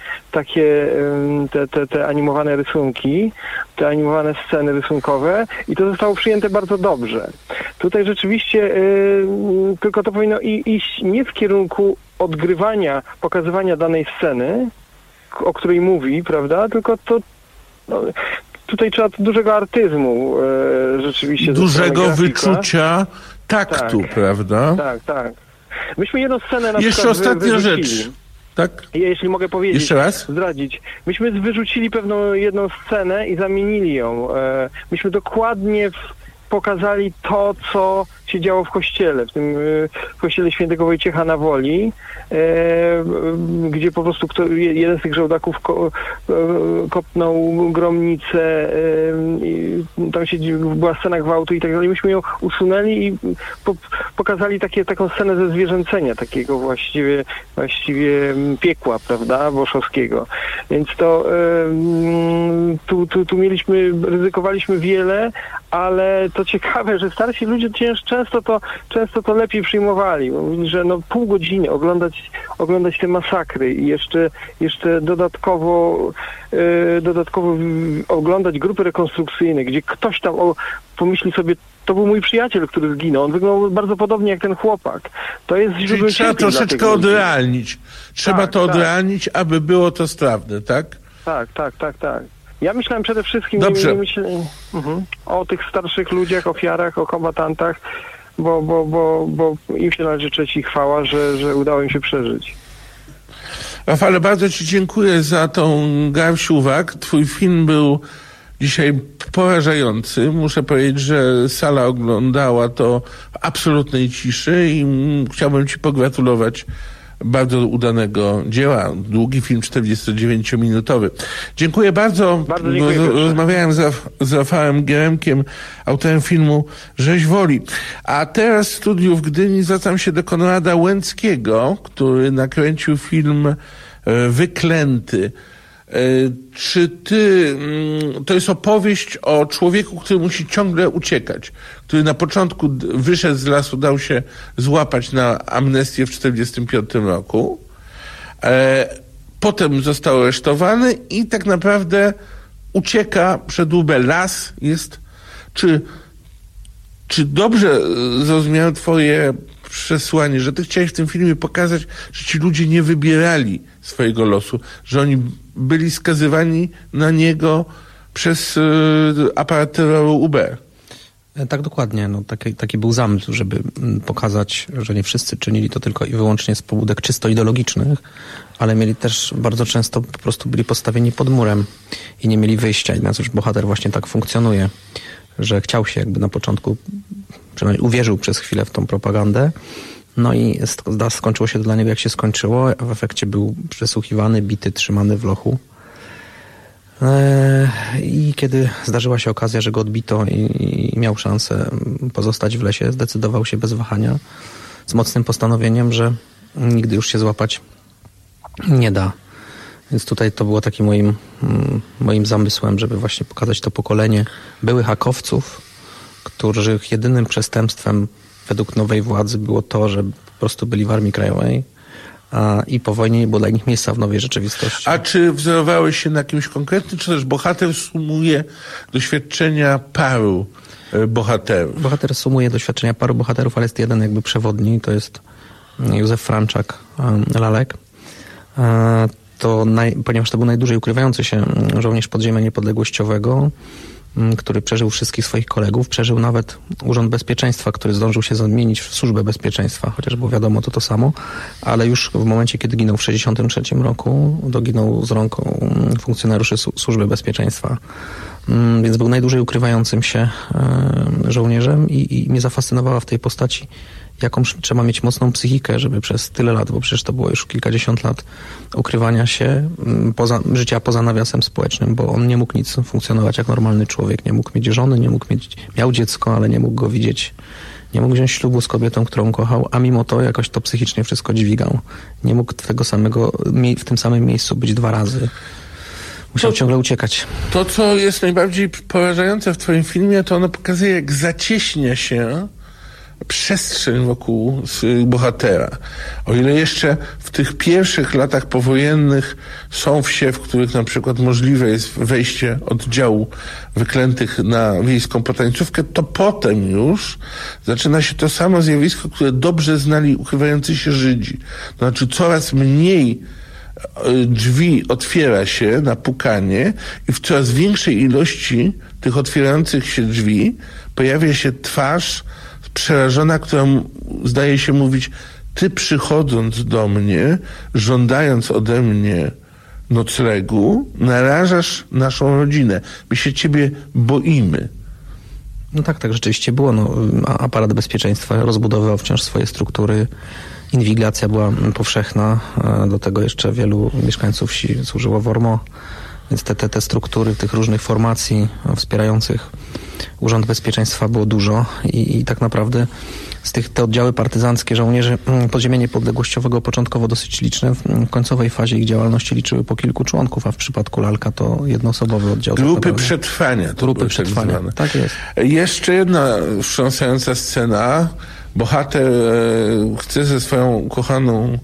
te animowane rysunki, te animowane sceny rysunkowe i to zostało przyjęte bardzo dobrze. Tutaj rzeczywiście tylko to powinno iść nie w kierunku odgrywania, pokazywania danej sceny, o której mówi, prawda, tylko to tutaj trzeba dużego artyzmu rzeczywiście. Dużego wyczucia taktu, tak, prawda? Tak. Myśmy jedną scenę na jeszcze przykład ostatnia rzecz. Tak? Jeśli mogę powiedzieć, jeszcze raz? zdradzić. Myśmy wyrzucili pewną jedną scenę i zamienili ją. Myśmy dokładnie pokazali to, co się działo w kościele, w kościele świętego Wojciecha na Woli, gdzie po prostu jeden z tych żołdaków kopnął gromnicę, tam była scena gwałtu i tak dalej. Myśmy ją usunęli i pokazali taką scenę ze zwierzęcenia, takiego właściwie piekła, prawda, boszowskiego. Więc to tu ryzykowaliśmy wiele, ale to ciekawe, że starsi ludzie często to lepiej przyjmowali. Mówili, że pół godziny oglądać te masakry i jeszcze dodatkowo oglądać grupy rekonstrukcyjne, gdzie ktoś tam pomyśli sobie, to był mój przyjaciel, który zginął. On wyglądał bardzo podobnie jak ten chłopak. To jest źródłem. Trzeba troszeczkę odrealnić. Trzeba to odrealnić, aby było to strawne, tak? Tak. Ja myślałem przede wszystkim o tych starszych ludziach, ofiarach, o kombatantach, bo im się należy cześć i chwała, że udało im się przeżyć. Rafale, bardzo Ci dziękuję za tą garść uwag. Twój film był dzisiaj porażający. Muszę powiedzieć, że sala oglądała to w absolutnej ciszy i chciałbym Ci pogratulować bardzo udanego dzieła. Długi film, 49-minutowy. Dziękuję bardzo. Bardzo dziękuję. Rozmawiałem z Rafałem Gieremkiem, autorem filmu Rzeź Woli. A teraz w studiu w Gdyni zwracam się do Konrada Łęckiego, który nakręcił film Wyklęty. Czy to jest opowieść o człowieku, który musi ciągle uciekać, który na początku wyszedł z lasu, dał się złapać na amnestię w 1945 roku, potem został aresztowany i tak naprawdę ucieka przed UB. Las jest... Czy dobrze zrozumiałem twoje przesłanie, że ty chciałeś w tym filmie pokazać, że ci ludzie nie wybierali swojego losu, że oni byli skazywani na niego przez aparat terroru UB? Tak, dokładnie. Taki był zamysł, żeby pokazać, że nie wszyscy czynili to tylko i wyłącznie z pobudek czysto ideologicznych, ale mieli też bardzo często po prostu byli postawieni pod murem i nie mieli wyjścia. I nasz bohater właśnie tak funkcjonuje, że chciał się jakby na początku, przynajmniej uwierzył przez chwilę w tą propagandę, no i skończyło się dla niego jak się skończyło. W efekcie był przesłuchiwany, bity, trzymany w lochu. I kiedy zdarzyła się okazja, że go odbito i miał szansę pozostać w lesie, zdecydował się bez wahania, z mocnym postanowieniem, że nigdy już się złapać nie da. Więc tutaj to było takim moim zamysłem, żeby właśnie pokazać to pokolenie byłych hakowców, których jedynym przestępstwem według nowej władzy było to, że po prostu byli w Armii Krajowej i po wojnie nie było dla nich miejsca w nowej rzeczywistości. A czy wzorowałeś się na kimś konkretnym, czy też bohater sumuje doświadczenia paru bohaterów? Bohater sumuje doświadczenia paru bohaterów, ale jest jeden jakby przewodni, to jest Józef Franczak, Lalek. Ponieważ to był najdłużej ukrywający się żołnierz podziemia niepodległościowego, który przeżył wszystkich swoich kolegów, przeżył nawet Urząd Bezpieczeństwa, który zdążył się zamienić w Służbę Bezpieczeństwa, chociaż było wiadomo to samo, ale już w momencie, kiedy ginął w 1963 roku, doginął z rąk funkcjonariuszy Służby Bezpieczeństwa. Więc był najdłużej ukrywającym się żołnierzem i mnie zafascynowała w tej postaci, jaką trzeba mieć mocną psychikę, żeby przez tyle lat, bo przecież to było już kilkadziesiąt lat ukrywania się, życia poza nawiasem społecznym, bo on nie mógł nic funkcjonować jak normalny człowiek, nie mógł mieć żony, miał dziecko, ale nie mógł go widzieć, nie mógł wziąć ślubu z kobietą, którą kochał, a mimo to jakoś to psychicznie wszystko dźwigał. Nie mógł w tym samym miejscu być dwa razy. musiał ciągle uciekać. To, co jest najbardziej porażające w twoim filmie, to ono pokazuje, jak zacieśnia się przestrzeń wokół bohatera. O ile jeszcze w tych pierwszych latach powojennych są wsie, w których na przykład możliwe jest wejście oddziału wyklętych na wiejską potańcówkę, to potem już zaczyna się to samo zjawisko, które dobrze znali ukrywający się Żydzi. To znaczy coraz mniej drzwi otwiera się na pukanie i w coraz większej ilości tych otwierających się drzwi pojawia się twarz przerażona, która zdaje się mówić: ty przychodząc do mnie, żądając ode mnie noclegu, narażasz naszą rodzinę. My się ciebie boimy. No tak rzeczywiście było. Aparat bezpieczeństwa rozbudowywał wciąż swoje struktury. Inwigilacja była powszechna. Do tego jeszcze wielu mieszkańców wsi służyło w ORMO. Więc te struktury tych różnych formacji wspierających Urząd Bezpieczeństwa było dużo i tak naprawdę te oddziały partyzanckie, żołnierzy podziemia niepodległościowego początkowo dosyć liczne, w końcowej fazie ich działalności liczyły po kilku członków, a w przypadku Lalka to jednoosobowy oddział. Grupy przetrwania. Grupy przetrwania, tak jest. Jeszcze jedna wstrząsająca scena. Bohater chce ze swoją ukochaną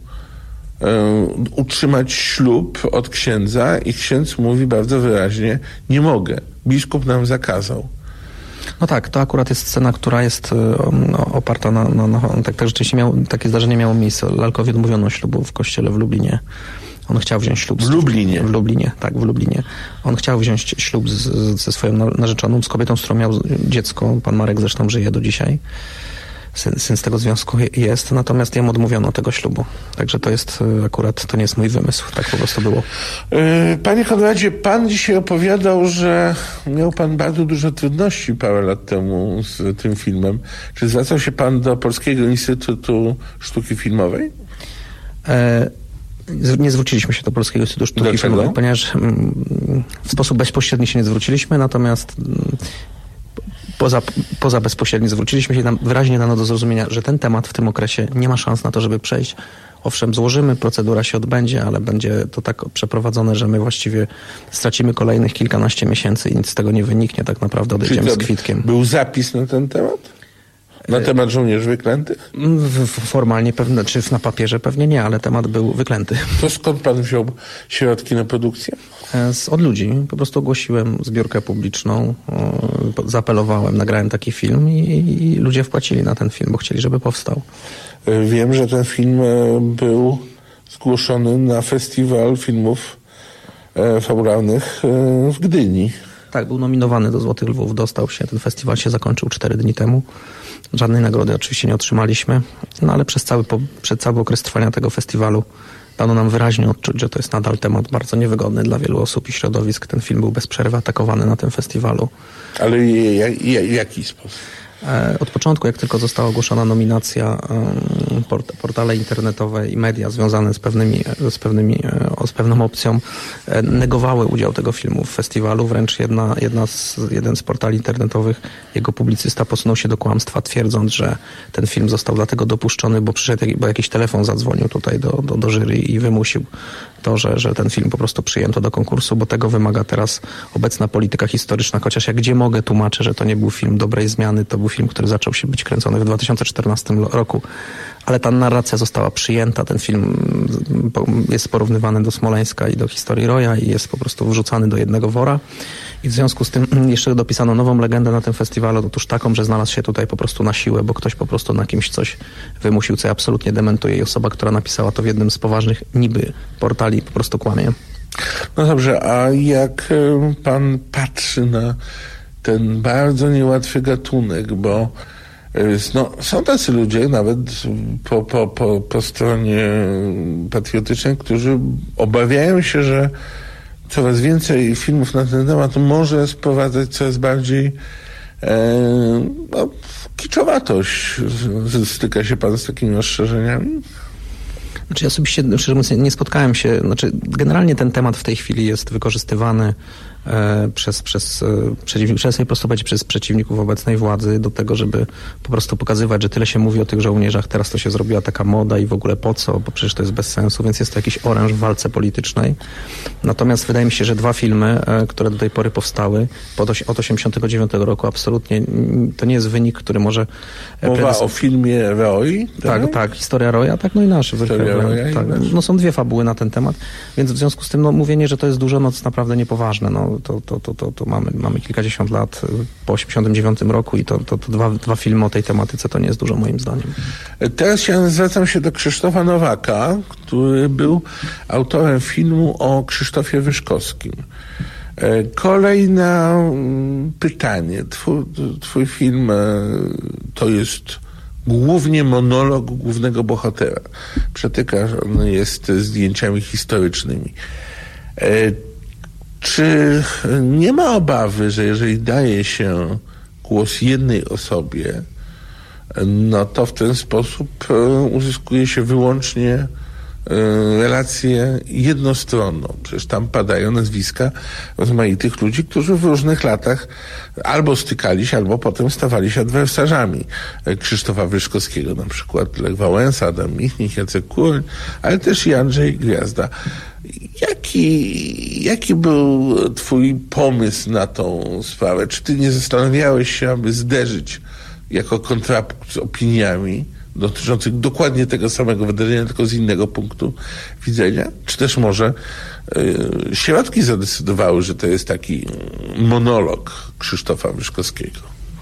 utrzymać ślub od księdza i ksiądz mówi bardzo wyraźnie: nie mogę, biskup nam zakazał. No tak, to akurat jest scena, która jest oparta tak rzeczywiście takie zdarzenie miało miejsce. Lalkowi odmówiono ślubu w kościele w Lublinie. On chciał wziąć ślub... W Lublinie? W Lublinie, tak, w Lublinie. On chciał wziąć ślub ze swoją narzeczoną, z kobietą, z którą miał dziecko. Pan Marek zresztą żyje do dzisiaj. Syn z tego związku jest, natomiast jemu odmówiono tego ślubu. Także to jest akurat, to nie jest mój wymysł. Tak po prostu było. Panie Konradzie, pan dzisiaj opowiadał, że miał pan bardzo duże trudności parę lat temu z tym filmem. Czy zwracał się pan do Polskiego Instytutu Sztuki Filmowej? Nie zwróciliśmy się do Polskiego Instytutu Sztuki Filmowej, ponieważ w sposób bezpośredni się nie zwróciliśmy, natomiast poza bezpośrednio zwróciliśmy się, wyraźnie dano do zrozumienia, że ten temat w tym okresie nie ma szans na to, żeby przejść. Owszem, złożymy, procedura się odbędzie, ale będzie to tak przeprowadzone, że my właściwie stracimy kolejnych kilkanaście miesięcy i nic z tego nie wyniknie. Tak naprawdę odejdziemy z kwitkiem. Był zapis na ten temat? Na temat żołnierzy wyklętych? Formalnie pewnie, czy na papierze pewnie nie, ale temat był wyklęty. To skąd pan wziął środki na produkcję? Od ludzi. Po prostu ogłosiłem zbiórkę publiczną, zaapelowałem, nagrałem taki film i ludzie wpłacili na ten film, bo chcieli, żeby powstał. Wiem, że ten film był zgłoszony na festiwal filmów fabularnych w Gdyni. Tak, był nominowany do Złotych Lwów, dostał się. Ten festiwal się zakończył 4 dni temu. Żadnej nagrody oczywiście nie otrzymaliśmy, no ale przez cały okres trwania tego festiwalu dano nam wyraźnie odczuć, że to jest nadal temat bardzo niewygodny dla wielu osób i środowisk. Ten film był bez przerwy atakowany na tym festiwalu. Ale jaki sposób? Od początku, jak tylko została ogłoszona nominacja, portale internetowe i media związane z pewną opcją negowały udział tego filmu w festiwalu. Wręcz jeden z portali internetowych, jego publicysta posunął się do kłamstwa, twierdząc, że ten film został dlatego dopuszczony, bo jakiś telefon zadzwonił tutaj do jury i wymusił to, że ten film po prostu przyjęto do konkursu, bo tego wymaga teraz obecna polityka historyczna. Chociaż jak gdzie mogę tłumaczę, że to nie był film dobrej zmiany, to był film, który zaczął się być kręcony w 2014 roku. Ale ta narracja została przyjęta. Ten film jest porównywany do Smoleńska i do historii Roya i jest po prostu wrzucany do jednego wora. I w związku z tym jeszcze dopisano nową legendę na tym festiwalu, otóż taką, że znalazł się tutaj po prostu na siłę, bo ktoś po prostu na kimś coś wymusił, co ja absolutnie dementuję. I osoba, która napisała to w jednym z poważnych niby portali, po prostu kłamie. No dobrze, a jak pan patrzy na ten bardzo niełatwy gatunek, bo są tacy ludzie, nawet po stronie patriotycznej, którzy obawiają się, że coraz więcej filmów na ten temat może sprowadzać coraz bardziej kiczowatość. Styka się pan z takimi ostrzeżeniami? Znaczy ja osobiście, szczerze mówiąc, nie spotkałem się, generalnie ten temat w tej chwili jest wykorzystywany często prostować przez przeciwników obecnej władzy do tego, żeby po prostu pokazywać, że tyle się mówi o tych żołnierzach, teraz to się zrobiła taka moda i w ogóle po co, bo przecież to jest bez sensu, więc jest to jakiś oręż w walce politycznej. Natomiast wydaje mi się, że 2 filmy, które do tej pory powstały od 89 roku, absolutnie to nie jest wynik, który może... Mowa o filmie Roy? Tak, historia Roya, tak, no i nasz. Tak. No są 2 fabuły na ten temat, więc w związku z tym mówienie, że to jest dużo, no to jest naprawdę niepoważne. No, to mamy kilkadziesiąt lat po 89 roku i to 2 filmy o tej tematyce to nie jest dużo moim zdaniem. Teraz ja zwracam się do Krzysztofa Nowaka, który był autorem filmu o Krzysztofie Wyszkowskim. Kolejne pytanie. Twój film to jest głównie monolog głównego bohatera. Przetyka, on jest zdjęciami historycznymi. Czy nie ma obawy, że jeżeli daje się głos jednej osobie, no to w ten sposób uzyskuje się wyłącznie relację jednostronną? Przecież tam padają nazwiska rozmaitych ludzi, którzy w różnych latach albo stykali się, albo potem stawali się adwersarzami Krzysztofa Wyszkowskiego, na przykład Lech Wałęsa, Adam Michnik, Jacek Kuroń, ale też i Andrzej Gwiazda. Jaki był twój pomysł na tą sprawę? Czy ty nie zastanawiałeś się, aby zderzyć jako kontrapunkt z opiniami dotyczących dokładnie tego samego wydarzenia, tylko z innego punktu widzenia? Czy też może środki zadecydowały, że to jest taki monolog Krzysztofa Wyszkowskiego?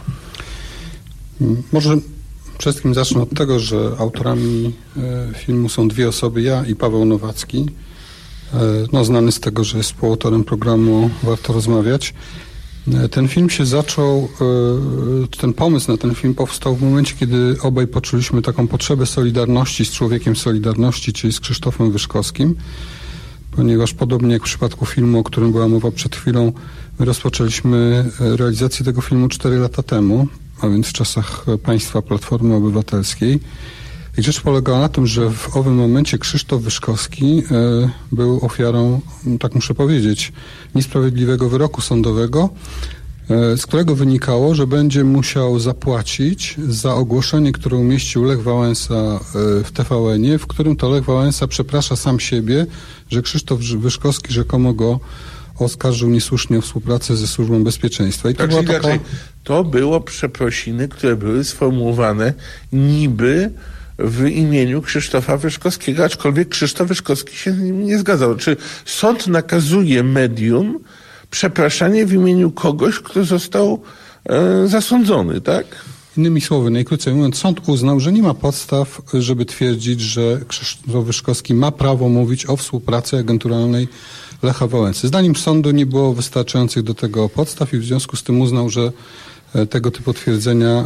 Może przede wszystkim zacznę od tego, że autorami filmu są 2 osoby, ja i Paweł Nowacki, znany z tego, że jest współautorem programu Warto Rozmawiać. Ten film się zaczął, ten pomysł na ten film powstał w momencie, kiedy obaj poczuliśmy taką potrzebę solidarności z człowiekiem Solidarności, czyli z Krzysztofem Wyszkowskim, ponieważ podobnie jak w przypadku filmu, o którym była mowa przed chwilą, my rozpoczęliśmy realizację tego filmu 4 lata temu, a więc w czasach państwa Platformy Obywatelskiej. I rzecz polegała na tym, że w owym momencie Krzysztof Wyszkowski był ofiarą, tak muszę powiedzieć, niesprawiedliwego wyroku sądowego, z którego wynikało, że będzie musiał zapłacić za ogłoszenie, które umieścił Lech Wałęsa w TVN-ie, w którym to Lech Wałęsa przeprasza sam siebie, że Krzysztof Wyszkowski rzekomo go oskarżył niesłusznie o współpracę ze Służbą Bezpieczeństwa. I to była taka... To było przeprosiny, które były sformułowane niby w imieniu Krzysztofa Wyszkowskiego, aczkolwiek Krzysztof Wyszkowski się z nim nie zgadzał. Czy sąd nakazuje medium przepraszanie w imieniu kogoś, kto został zasądzony, tak? Innymi słowy, najkrócej mówiąc, sąd uznał, że nie ma podstaw, żeby twierdzić, że Krzysztof Wyszkowski ma prawo mówić o współpracy agenturalnej Lecha Wałęsy. Zdaniem sądu nie było wystarczających do tego podstaw i w związku z tym uznał, że tego typu twierdzenia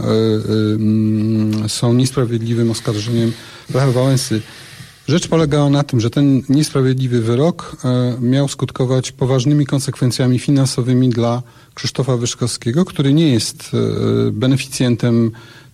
są niesprawiedliwym oskarżeniem Lecha Wałęsy. Rzecz polegała na tym, że ten niesprawiedliwy wyrok miał skutkować poważnymi konsekwencjami finansowymi dla Krzysztofa Wyszkowskiego, który nie jest beneficjentem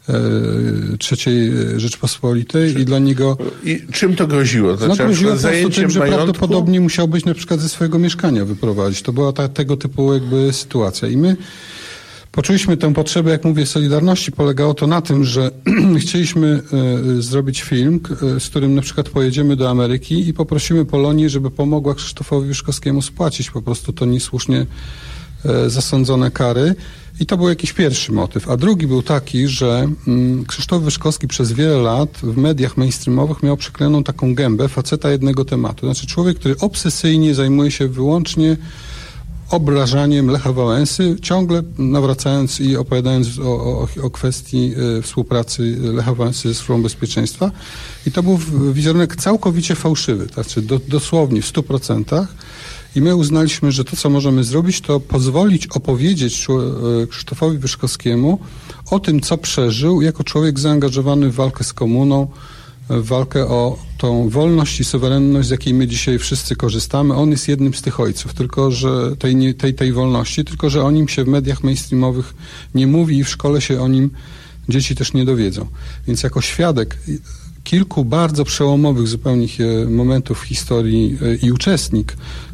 III Rzeczpospolitej i dla niego... I czym to groziło? To groziło po prostu tym, że prawdopodobnie musiał być na przykład ze swojego mieszkania wyprowadzić. To była tego typu jakby sytuacja. I my poczuliśmy tę potrzebę, jak mówię, solidarności. Polegało to na tym, że chcieliśmy zrobić film, z którym na przykład pojedziemy do Ameryki i poprosimy Polonię, żeby pomogła Krzysztofowi Wyszkowskiemu spłacić po prostu to niesłusznie zasądzone kary. I to był jakiś pierwszy motyw. A drugi był taki, że Krzysztof Wyszkowski przez wiele lat w mediach mainstreamowych miał przyklejoną taką gębę faceta jednego tematu. Znaczy człowiek, który obsesyjnie zajmuje się wyłącznie obrażaniem Lecha Wałęsy, ciągle nawracając i opowiadając o kwestii współpracy Lecha Wałęsy ze Służbą Bezpieczeństwa. I to był wizerunek całkowicie fałszywy, znaczy dosłownie w 100%. I my uznaliśmy, że to, co możemy zrobić, to pozwolić opowiedzieć Krzysztofowi Wyszkowskiemu o tym, co przeżył jako człowiek zaangażowany w walkę z komuną, w walkę o tą wolność i suwerenność, z jakiej my dzisiaj wszyscy korzystamy. On jest jednym z tych ojców, tylko że tej wolności, tylko że o nim się w mediach mainstreamowych nie mówi i w szkole się o nim dzieci też nie dowiedzą. Więc jako świadek kilku bardzo przełomowych zupełnie momentów w historii i uczestnik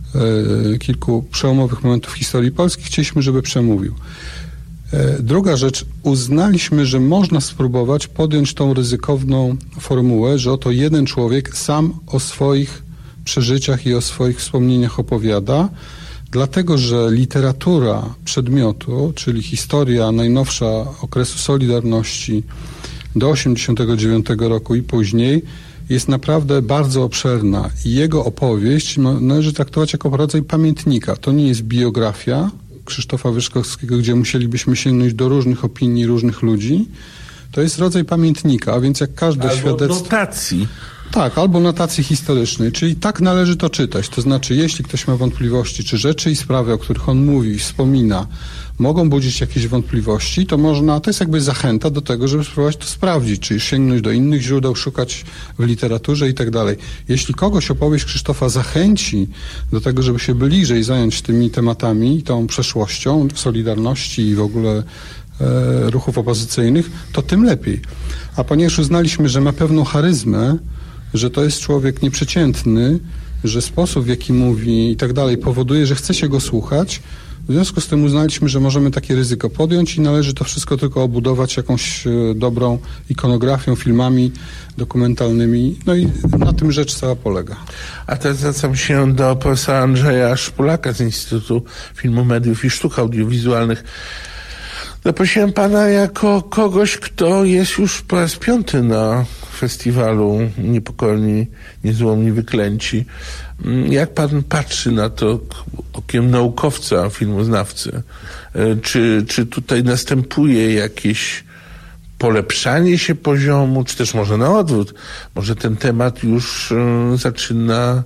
kilku przełomowych momentów w historii Polski. Chcieliśmy, żeby przemówił. Druga rzecz, uznaliśmy, że można spróbować podjąć tą ryzykowną formułę, że oto jeden człowiek sam o swoich przeżyciach i o swoich wspomnieniach opowiada, dlatego że literatura przedmiotu, czyli historia najnowsza okresu Solidarności do 1989 roku i później, jest naprawdę bardzo obszerna i jego opowieść należy traktować jako rodzaj pamiętnika. To nie jest biografia Krzysztofa Wyszkowskiego, gdzie musielibyśmy sięgnąć do różnych opinii różnych ludzi. To jest rodzaj pamiętnika, a więc jak każde świadectwo... notacji. Tak, albo notacji historycznej, czyli tak należy to czytać. To znaczy, jeśli ktoś ma wątpliwości, czy rzeczy i sprawy, o których on mówi, wspomina, mogą budzić jakieś wątpliwości, to jest jakby zachęta do tego, żeby spróbować to sprawdzić, czyli sięgnąć do innych źródeł, szukać w literaturze i tak dalej. Jeśli kogoś opowieść Krzysztofa zachęci do tego, żeby się bliżej zająć tymi tematami, tą przeszłością Solidarności i w ogóle ruchów opozycyjnych, to tym lepiej. A ponieważ uznaliśmy, że ma pewną charyzmę, że to jest człowiek nieprzeciętny, że sposób, w jaki mówi i tak dalej powoduje, że chce się go słuchać, w związku z tym uznaliśmy, że możemy takie ryzyko podjąć i należy to wszystko tylko obudować jakąś dobrą ikonografią, filmami dokumentalnymi. No i na tym rzecz cała polega. A teraz zwracam się do profesora Andrzeja Szpulaka z Instytutu Filmu, Mediów i Sztuk Audiowizualnych. Zaprosiłem pana jako kogoś, kto jest już po raz 5 na festiwalu Niepokorni, Niezłomni, Wyklęci. Jak pan patrzy na to okiem naukowca, filmoznawcy? Czy tutaj następuje jakieś polepszanie się poziomu, czy też może na odwrót? Może ten temat już zaczyna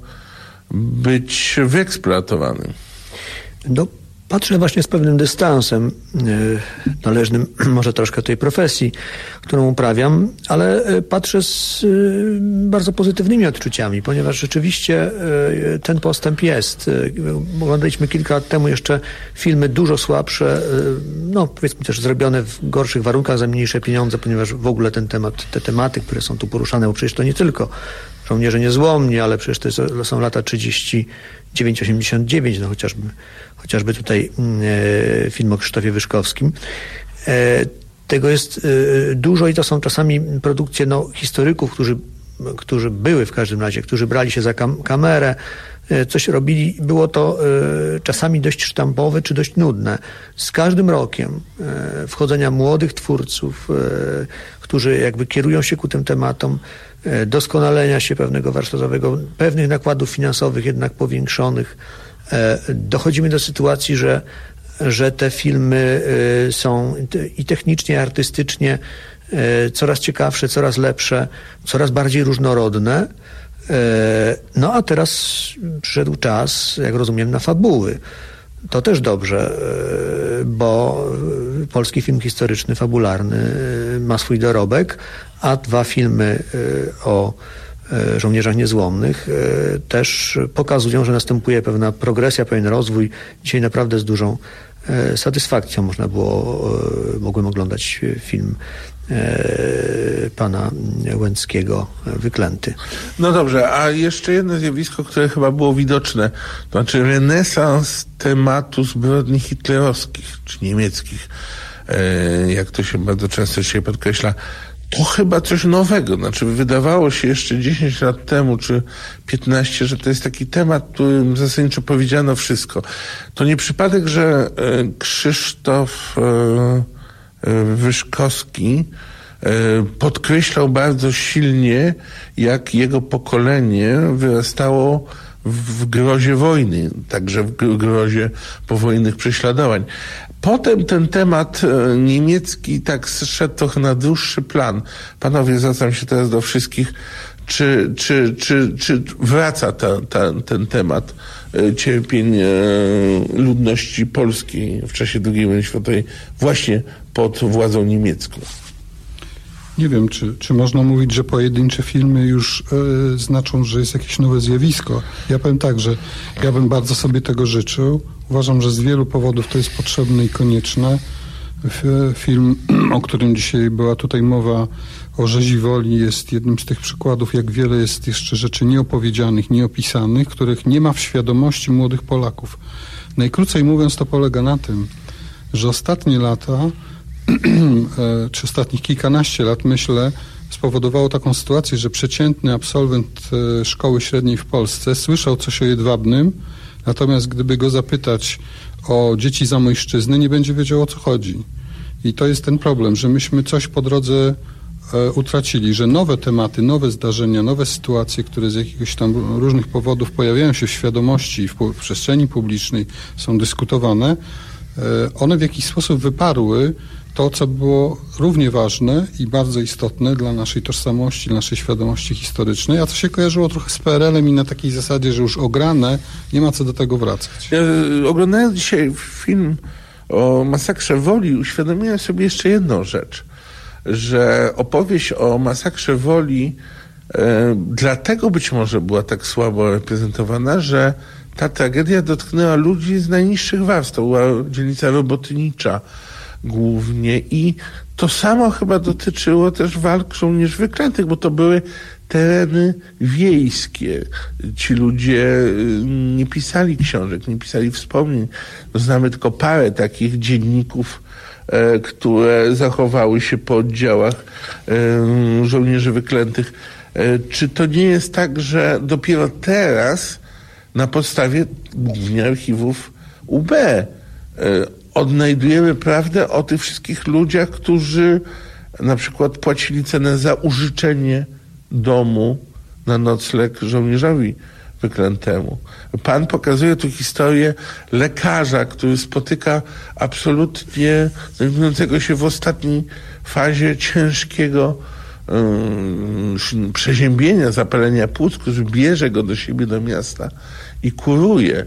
być wyeksploatowany? No, patrzę właśnie z pewnym dystansem, należnym może troszkę tej profesji, którą uprawiam, ale patrzę z bardzo pozytywnymi odczuciami, ponieważ rzeczywiście ten postęp jest. Oglądaliśmy kilka lat temu jeszcze filmy dużo słabsze, no powiedzmy też zrobione w gorszych warunkach za mniejsze pieniądze, ponieważ w ogóle ten temat, te tematy, które są tu poruszane, bo przecież to nie tylko Żołnierze Niezłomni, ale przecież to są lata 39-89, no chociażby tutaj film o Krzysztofie Wyszkowskim. Tego jest dużo i to są czasami produkcje historyków, którzy były w każdym razie, którzy brali się za kamerę, coś robili. Było to czasami dość sztampowe czy dość nudne. Z każdym rokiem wchodzenia młodych twórców, którzy jakby kierują się ku tym tematom, doskonalenia się pewnego warsztatowego, pewnych nakładów finansowych jednak powiększonych, dochodzimy do sytuacji, że te filmy są i technicznie, i artystycznie coraz ciekawsze, coraz lepsze, coraz bardziej różnorodne. No a teraz przyszedł czas, jak rozumiem, na fabuły. To też dobrze, bo polski film historyczny, fabularny ma swój dorobek, a 2 filmy o żołnierzach niezłomnych też pokazują, że następuje pewna progresja, pewien rozwój. Dzisiaj naprawdę z dużą satysfakcją mogłem oglądać film pana Łęckiego Wyklęty. No dobrze, a jeszcze jedno zjawisko, które chyba było widoczne, to znaczy renesans tematu zbrodni hitlerowskich czy niemieckich, jak to się bardzo często dzisiaj podkreśla. To chyba coś nowego. Znaczy wydawało się jeszcze 10 lat temu, czy 15, że to jest taki temat, którym zasadniczo powiedziano wszystko. To nie przypadek, że Krzysztof Wyszkowski podkreślał bardzo silnie, jak jego pokolenie wyrastało w grozie wojny, także w grozie powojennych prześladowań. Potem ten temat niemiecki tak zszedł trochę na dłuższy plan. Panowie, zwracam się teraz do wszystkich, czy wraca ten temat cierpień ludności polskiej w czasie II wojny światowej właśnie pod władzą niemiecką? Nie wiem, czy można mówić, że pojedyncze filmy już znaczą, że jest jakieś nowe zjawisko. Ja powiem tak, że ja bym bardzo sobie tego życzył. Uważam, że z wielu powodów to jest potrzebne i konieczne. Film, o którym dzisiaj była tutaj mowa, o rzezi woli, jest jednym z tych przykładów, jak wiele jest jeszcze rzeczy nieopowiedzianych, nieopisanych, których nie ma w świadomości młodych Polaków. Najkrócej mówiąc, to polega na tym, że ostatnie lata, czy ostatnich kilkanaście lat, myślę, spowodowało taką sytuację, że przeciętny absolwent szkoły średniej w Polsce słyszał coś o Jedwabnym, natomiast gdyby go zapytać o dzieci Zamojszczyzny, nie będzie wiedział, o co chodzi. I to jest ten problem, że myśmy coś po drodze utracili, że nowe tematy, nowe zdarzenia, nowe sytuacje, które z jakiegoś tam różnych powodów pojawiają się w świadomości, w przestrzeni publicznej, są dyskutowane, one w jakiś sposób wyparły to, co było równie ważne i bardzo istotne dla naszej tożsamości, dla naszej świadomości historycznej, a to się kojarzyło trochę z PRL-em i na takiej zasadzie, że już ograne, nie ma co do tego wracać. Ja oglądając dzisiaj film o masakrze Woli, uświadomiłem sobie jeszcze jedną rzecz, że opowieść o masakrze Woli dlatego być może była tak słabo reprezentowana, że ta tragedia dotknęła ludzi z najniższych warstw. To była dzielnica robotnicza głównie i to samo chyba dotyczyło też walk żołnierzy wyklętych, bo to były tereny wiejskie. Ci ludzie nie pisali książek, nie pisali wspomnień. Znamy tylko parę takich dzienników, które zachowały się po oddziałach żołnierzy wyklętych. Czy to nie jest tak, że dopiero teraz na podstawie głównie archiwów UB odnajdujemy prawdę o tych wszystkich ludziach, którzy na przykład płacili cenę za użyczenie domu na nocleg żołnierzowi wyklętemu. Pan pokazuje tu historię lekarza, który spotyka absolutnie znajdującego się w ostatniej fazie ciężkiego przeziębienia, zapalenia płuc, który bierze go do siebie do miasta i kuruje.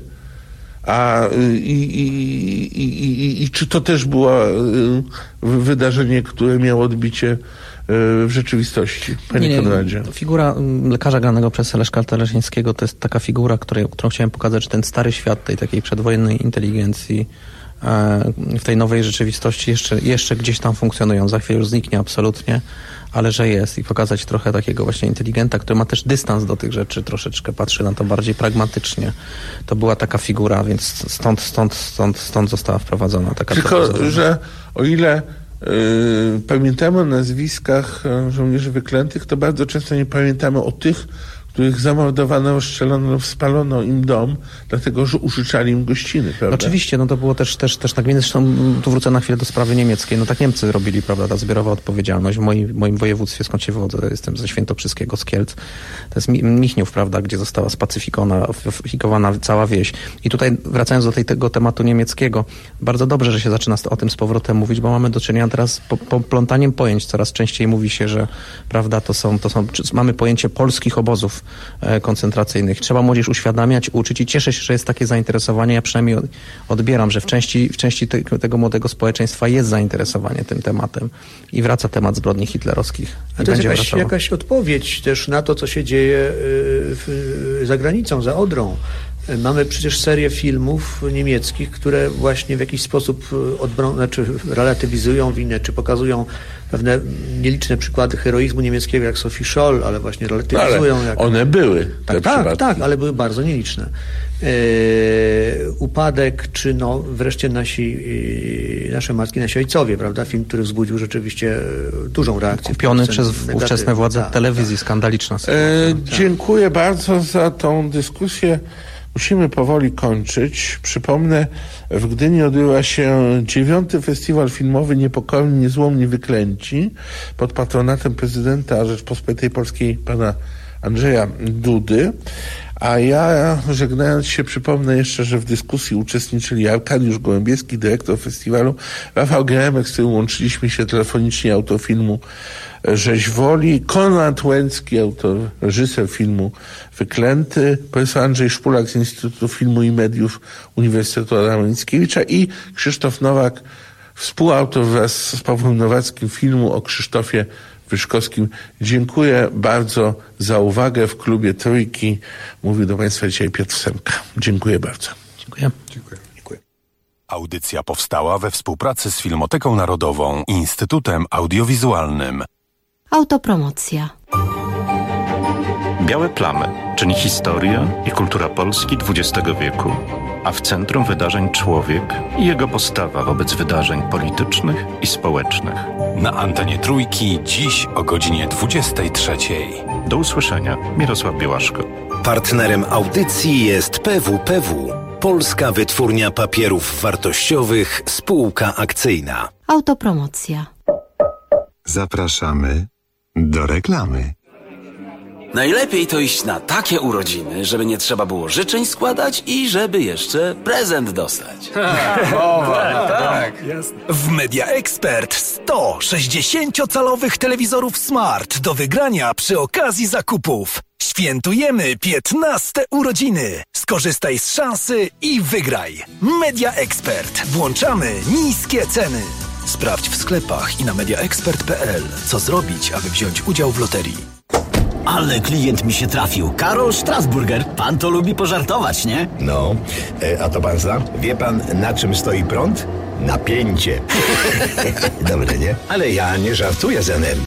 I czy to też było wydarzenie, które miało odbicie w rzeczywistości, panie Konradzie? Figura lekarza granego przez Leszka Teleżyńskiego to jest taka figura, którą chciałem pokazać, że ten stary świat tej takiej przedwojennej inteligencji w tej nowej rzeczywistości jeszcze gdzieś tam funkcjonują. Za chwilę już zniknie absolutnie, ale że jest i pokazać trochę takiego właśnie inteligenta, który ma też dystans do tych rzeczy, troszeczkę patrzy na to bardziej pragmatycznie. To była taka figura, więc stąd została wprowadzona taka. Tylko, że o ile pamiętamy o nazwiskach żołnierzy wyklętych, to bardzo często nie pamiętamy o tych, których zamordowano, rozstrzelono lub spalono im dom, dlatego że użyczali im gościny, prawda? Oczywiście, no to było też tak, więc zresztą tu wrócę na chwilę do sprawy niemieckiej, no tak Niemcy robili, prawda, ta zbiorowa odpowiedzialność. W moim województwie, skąd się wywodzę, jestem ze Świętokrzyskiego, z Kielc, to jest Michniów, prawda, gdzie została spacyfikowana cała wieś. I tutaj, wracając do tego tematu niemieckiego, bardzo dobrze, że się zaczyna o tym z powrotem mówić, bo mamy do czynienia teraz z poplątaniem pojęć. Coraz częściej mówi się, że, prawda, mamy pojęcie polskich obozów koncentracyjnych. Trzeba młodzież uświadamiać, uczyć i cieszę się, że jest takie zainteresowanie. Ja przynajmniej odbieram, że w części tego młodego społeczeństwa jest zainteresowanie tym tematem i wraca temat zbrodni hitlerowskich. A to jest jakaś odpowiedź też na to, co się dzieje za granicą, za Odrą. Mamy przecież serię filmów niemieckich, które właśnie w jakiś sposób relatywizują winę, czy pokazują pewne nieliczne przykłady heroizmu niemieckiego, jak Sophie Scholl, ale właśnie relatywizują. Ale one były. Tak, ale były bardzo nieliczne. Upadek, czy wreszcie nasze matki, nasi ojcowie, prawda? Film, który wzbudził rzeczywiście dużą reakcję. Kupiony przez ówczesne władze telewizji, skandaliczna sytuacja. Dziękuję bardzo za tą dyskusję. Musimy powoli kończyć. Przypomnę, w Gdyni odbywa się 9. Festiwal filmowy Niepokorni, Niezłomni, Wyklęci pod patronatem prezydenta Rzeczpospolitej Polskiej pana Andrzeja Dudy. A ja, żegnając się, przypomnę jeszcze, że w dyskusji uczestniczyli Arkadiusz Gołębieski, dyrektor festiwalu, Rafał Geremek, z którym łączyliśmy się telefonicznie, autor filmu Rzeź Woli, Konrad Łęcki, autor, reżyser filmu Wyklęty, profesor Andrzej Szpulak z Instytutu Filmu i Mediów Uniwersytetu Adama Mickiewicza i Krzysztof Nowak, współautor wraz z Pawłem Nowackim filmu o Krzysztofie Wyszkowskim. Dziękuję bardzo za uwagę. W klubie Trójki mówił do Państwa dzisiaj Piotr Semka. Dziękuję bardzo. Dziękuję. Dziękuję. Audycja powstała we współpracy z Filmoteką Narodową i Instytutem Audiowizualnym. Autopromocja. Białe plamy, czyli historia i kultura Polski XX wieku, a w centrum wydarzeń człowiek i jego postawa wobec wydarzeń politycznych i społecznych. Na antenie Trójki dziś o godzinie 23. Do usłyszenia. Mirosław Białaszko. Partnerem audycji jest PWPW, Polska Wytwórnia Papierów Wartościowych, spółka akcyjna. Autopromocja. Zapraszamy do reklamy. Najlepiej to iść na takie urodziny, żeby nie trzeba było życzeń składać i żeby jeszcze prezent dostać. Tak. W Media Expert 100 60-calowych telewizorów Smart do wygrania przy okazji zakupów. Świętujemy 15 urodziny. Skorzystaj z szansy i wygraj. Media Expert. Włączamy niskie ceny. Sprawdź w sklepach i na mediaexpert.pl, co zrobić, aby wziąć udział w loterii. Ale klient mi się trafił. Karol Strasburger. Pan to lubi pożartować, nie? No, a to pan zna? Wie pan, na czym stoi prąd? Napięcie. Dobre, nie? Ale ja nie żartuję z energii.